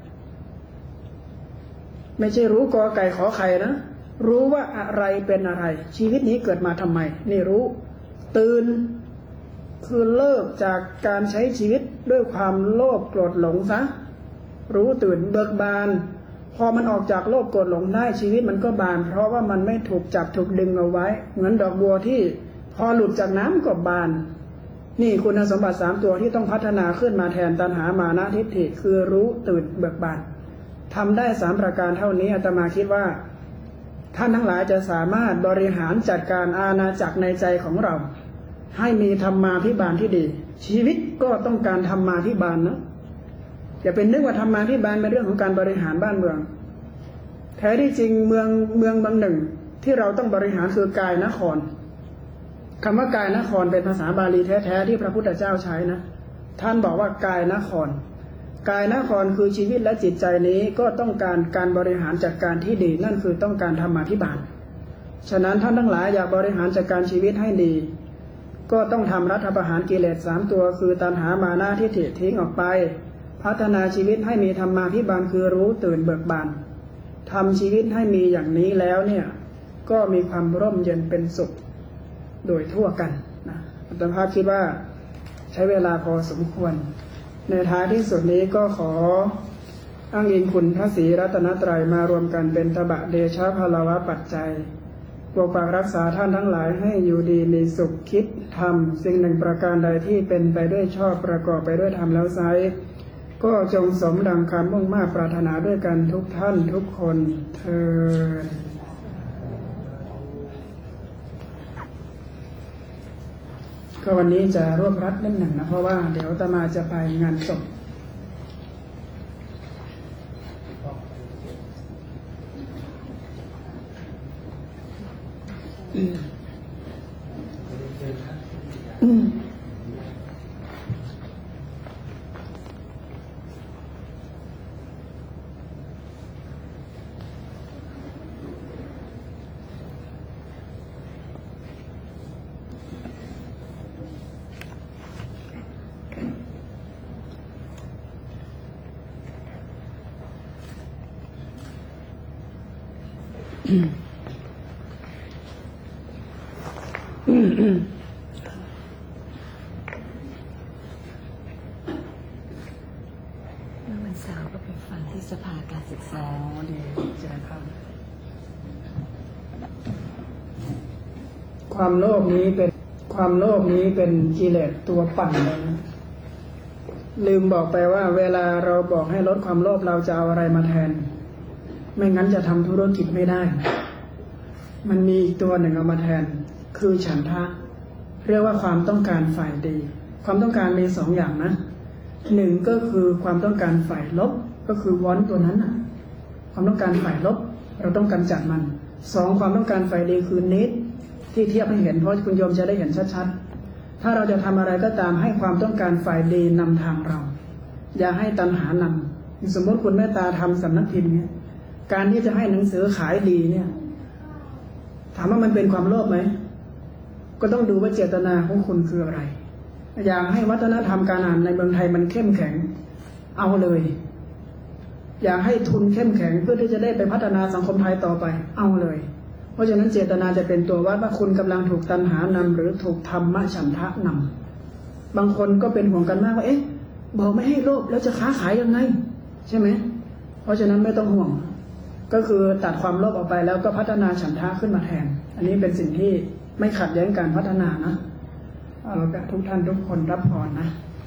ไม่ใช่รู้กอไก่ขอไข่นะรู้ว่าอะไรเป็นอะไรชีวิตนี้เกิดมาทำไมนี่รู้ตื่นคือเลิกจากการใช้ชีวิตด้วยความโลภโกรธหลงซะรู้ตื่นเบิกบานพอมันออกจากโลภโกรธหลงได้ชีวิตมันก็บานเพราะว่ามันไม่ถูกจับถูกดึงเอาไว้เหมือนดอกบัวที่พอหลุดจากน้ำก็บานนี่คุณสมบัติสามตัวที่ต้องพัฒนาขึ้นมาแทนตัณหามานะทิฏฐิคือรู้ตื่นเบิกบานทำได้สามประการเท่านี้อาตมาคิดว่าท่านทั้งหลายจะสามารถบริหารจัดการอาณาจักรในใจของเราให้มีธรรมาภิบาลที่ดีชีวิตก็ต้องการธรรมาภิบาลนะอย่าเป็นนึกว่าธรรมาภิบาลเป็นเรื่องของการบริหารบ้านเมืองแท้ที่จริงเมืองเมืองบางหนึ่งที่เราต้องบริหารคือกายนครคำว่ากายนครเป็นภาษาบาลีแท้ๆที่พระพุทธเจ้าใช้นะท่านบอกว่ากายนครกายนครคือชีวิตและจิตใจนี้ก็ต้องการการบริหารจัดการที่ดีนั่นคือต้องการธรรมาภิบาลฉะนั้นท่านทั้งหลายอยากบริหารจัดการชีวิตให้ดีก็ต้องทำรัฐประหารกิเลสสามตัวคือตัณหามานะทิฏฐิทิ้งออกไปพัฒนาชีวิตให้มีธรรมาภิบาลคือรู้ตื่นเบิกบานทำชีวิตให้มีอย่างนี้แล้วเนี่ยก็มีความร่มเย็นเป็นสุขโดยทั่วกันนะอาตมาคิดว่าใช้เวลาพอสมควรในท้ายที่สุดนี้ก็ขออ้างอิงคุณพระศรีรัตนตรัยมารวมกันเป็นตบะเดชะพลวะปัจจัยปกปักรักษาท่านทั้งหลายให้อยู่ดีมีสุขคิดทำสิ่งหนึ่งประการใดที่เป็นไปด้วยชอบประกอบไปด้วยธรรมแล้วไซร้ก็จงสมดังคำมุ่งมา่ปรารถนาด้วยกันทุกท่านทุกคนเทอญก็วันนี้จะรวบรัดนิดหนึ่งนะเพราะว่าเดี๋ยวอาตมาจะไปงานศพอืมอืมอืมอืมอืมเมื่อวันเสาร์ก็ไปฟังที่สภาการศึกษาอ๋อดีเจริญพรความโลภนี้เป็นความโลภนี้เป็นกิเลสตัวปั่นเลยนะลืมบอกไปว่าเวลาเราบอกให้ลดความโลภเราจะเอาอะไรมาแทนไม่งั้นจะทำธุรกิจไม่ได้มันมีอีกตัวหนึ่งเอามาแทนคือฉันทะเรียกว่าความต้องการฝ่ายดีความต้องการมีสองอย่างนะหนึ่งก็คือความต้องการฝ่ายลบก็คือวอนตัวนั้นนะความต้องการฝ่ายลบเราต้องกำจัดมันสองความต้องการฝ่ายดีคือนิดที่เทียบให้เห็นเพราะคุณโยมจะได้เห็นชัดๆถ้าเราจะทำอะไรก็ตามให้ความต้องการฝ่ายดีนำทางเราอย่าให้ตัณหานำสมมติคุณเมตตาทำสำนักพิมพ์เนี่ยการที่จะให้หนังสือขายดีเนี่ยถามว่ามันเป็นความโลภไหมก็ต้องดูว่าเจตนาของคุณคืออะไรอยากให้วัฒนธรรมการอ่านในเมืองไทยมันเข้มแข็งเอาเลยอยากให้ทุนเข้มแข็งเพื่อที่จะได้ไปพัฒนาสังคมไทยต่อไปเอาเลยเพราะฉะนั้นเจตนาจะเป็นตัววัดว่าคุณกำลังถูกตัณหานำหรือถูกธรรมฉันทะนำบางคนก็เป็นห่วงกันมากว่าเอ๊ะบอกไม่ให้โลภแล้วจะค้าขายยังไงใช่ไหมเพราะฉะนั้นไม่ต้องห่วงก็คือตัดความโลภออกไปแล้วก็พัฒนาฉันทะขึ้นมาแทนอันนี้เป็นสิ่งที่ไม่ขัดแย้งการพัฒนานะเอาละทุกท่านทุกคนรับพรนะ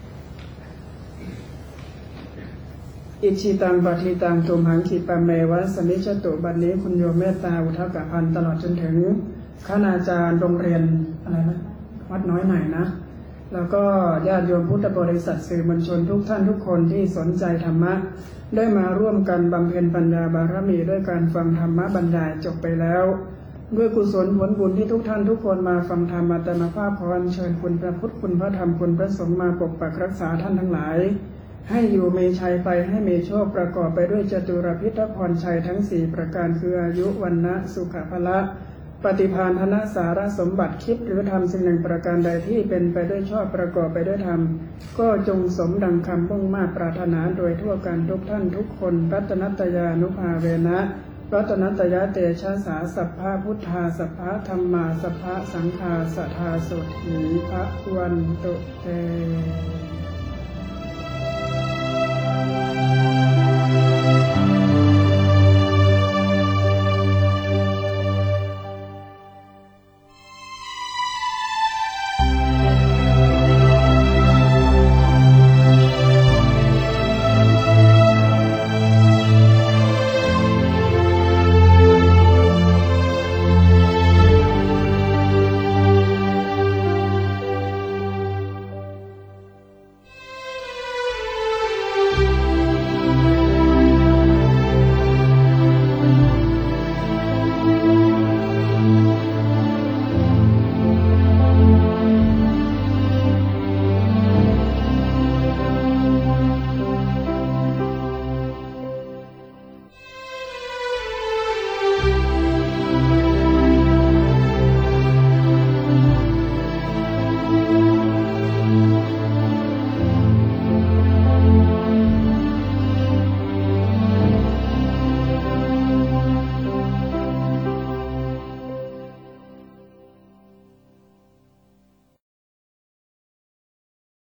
อิชิตังปฏิตังตุมหังคิปะเมวะสมิจตุบัดนี้คุณโยมเมตตาอุทกพันตลอดจนถึงคณาจารย์โรงเรียนอะไรนะวัดน้อยไหนนะแล้วก็ญาติโยมพุทธบริษัทสื่อมวลชนทุกท่านทุกคนที่สนใจธรรมะได้มาร่วมกันบำเพ็ญปัญญาบารมีด้วยการฟังธรรมะบรรยายจบไปแล้วด้วยกุศลผลบุญที่ทุกท่านทุกคนมาฟังธรรมอาตมาภาพพรเชิญคุณพระพุทธคุณพระธรรมคุณพระสงฆ์มาปกปักรักษาท่านทั้งหลายให้อยู่มีชัยไปให้มีโชคประกอบไปด้วยจตุรพิทพรชัยทั้งสี่ประการคืออายุวันนะสุขภละปฏิภาณธนสารสมบัติคิดหรือทำสิ่งหนึ่งประการใดที่เป็นไปด้วยชอบประกอบไปด้วยธรรมก็จงสมดังคำมุ่งมา่ปรารถนาโดยทั่วกันทุกท่านทุกคนรัตนัตยานุภาเวนะรัตนัตยะเตชะสาสัพพะพุทธาสัพพะธรรมาสัพพะสังฆาสัทธาโสถีพระวันตุเต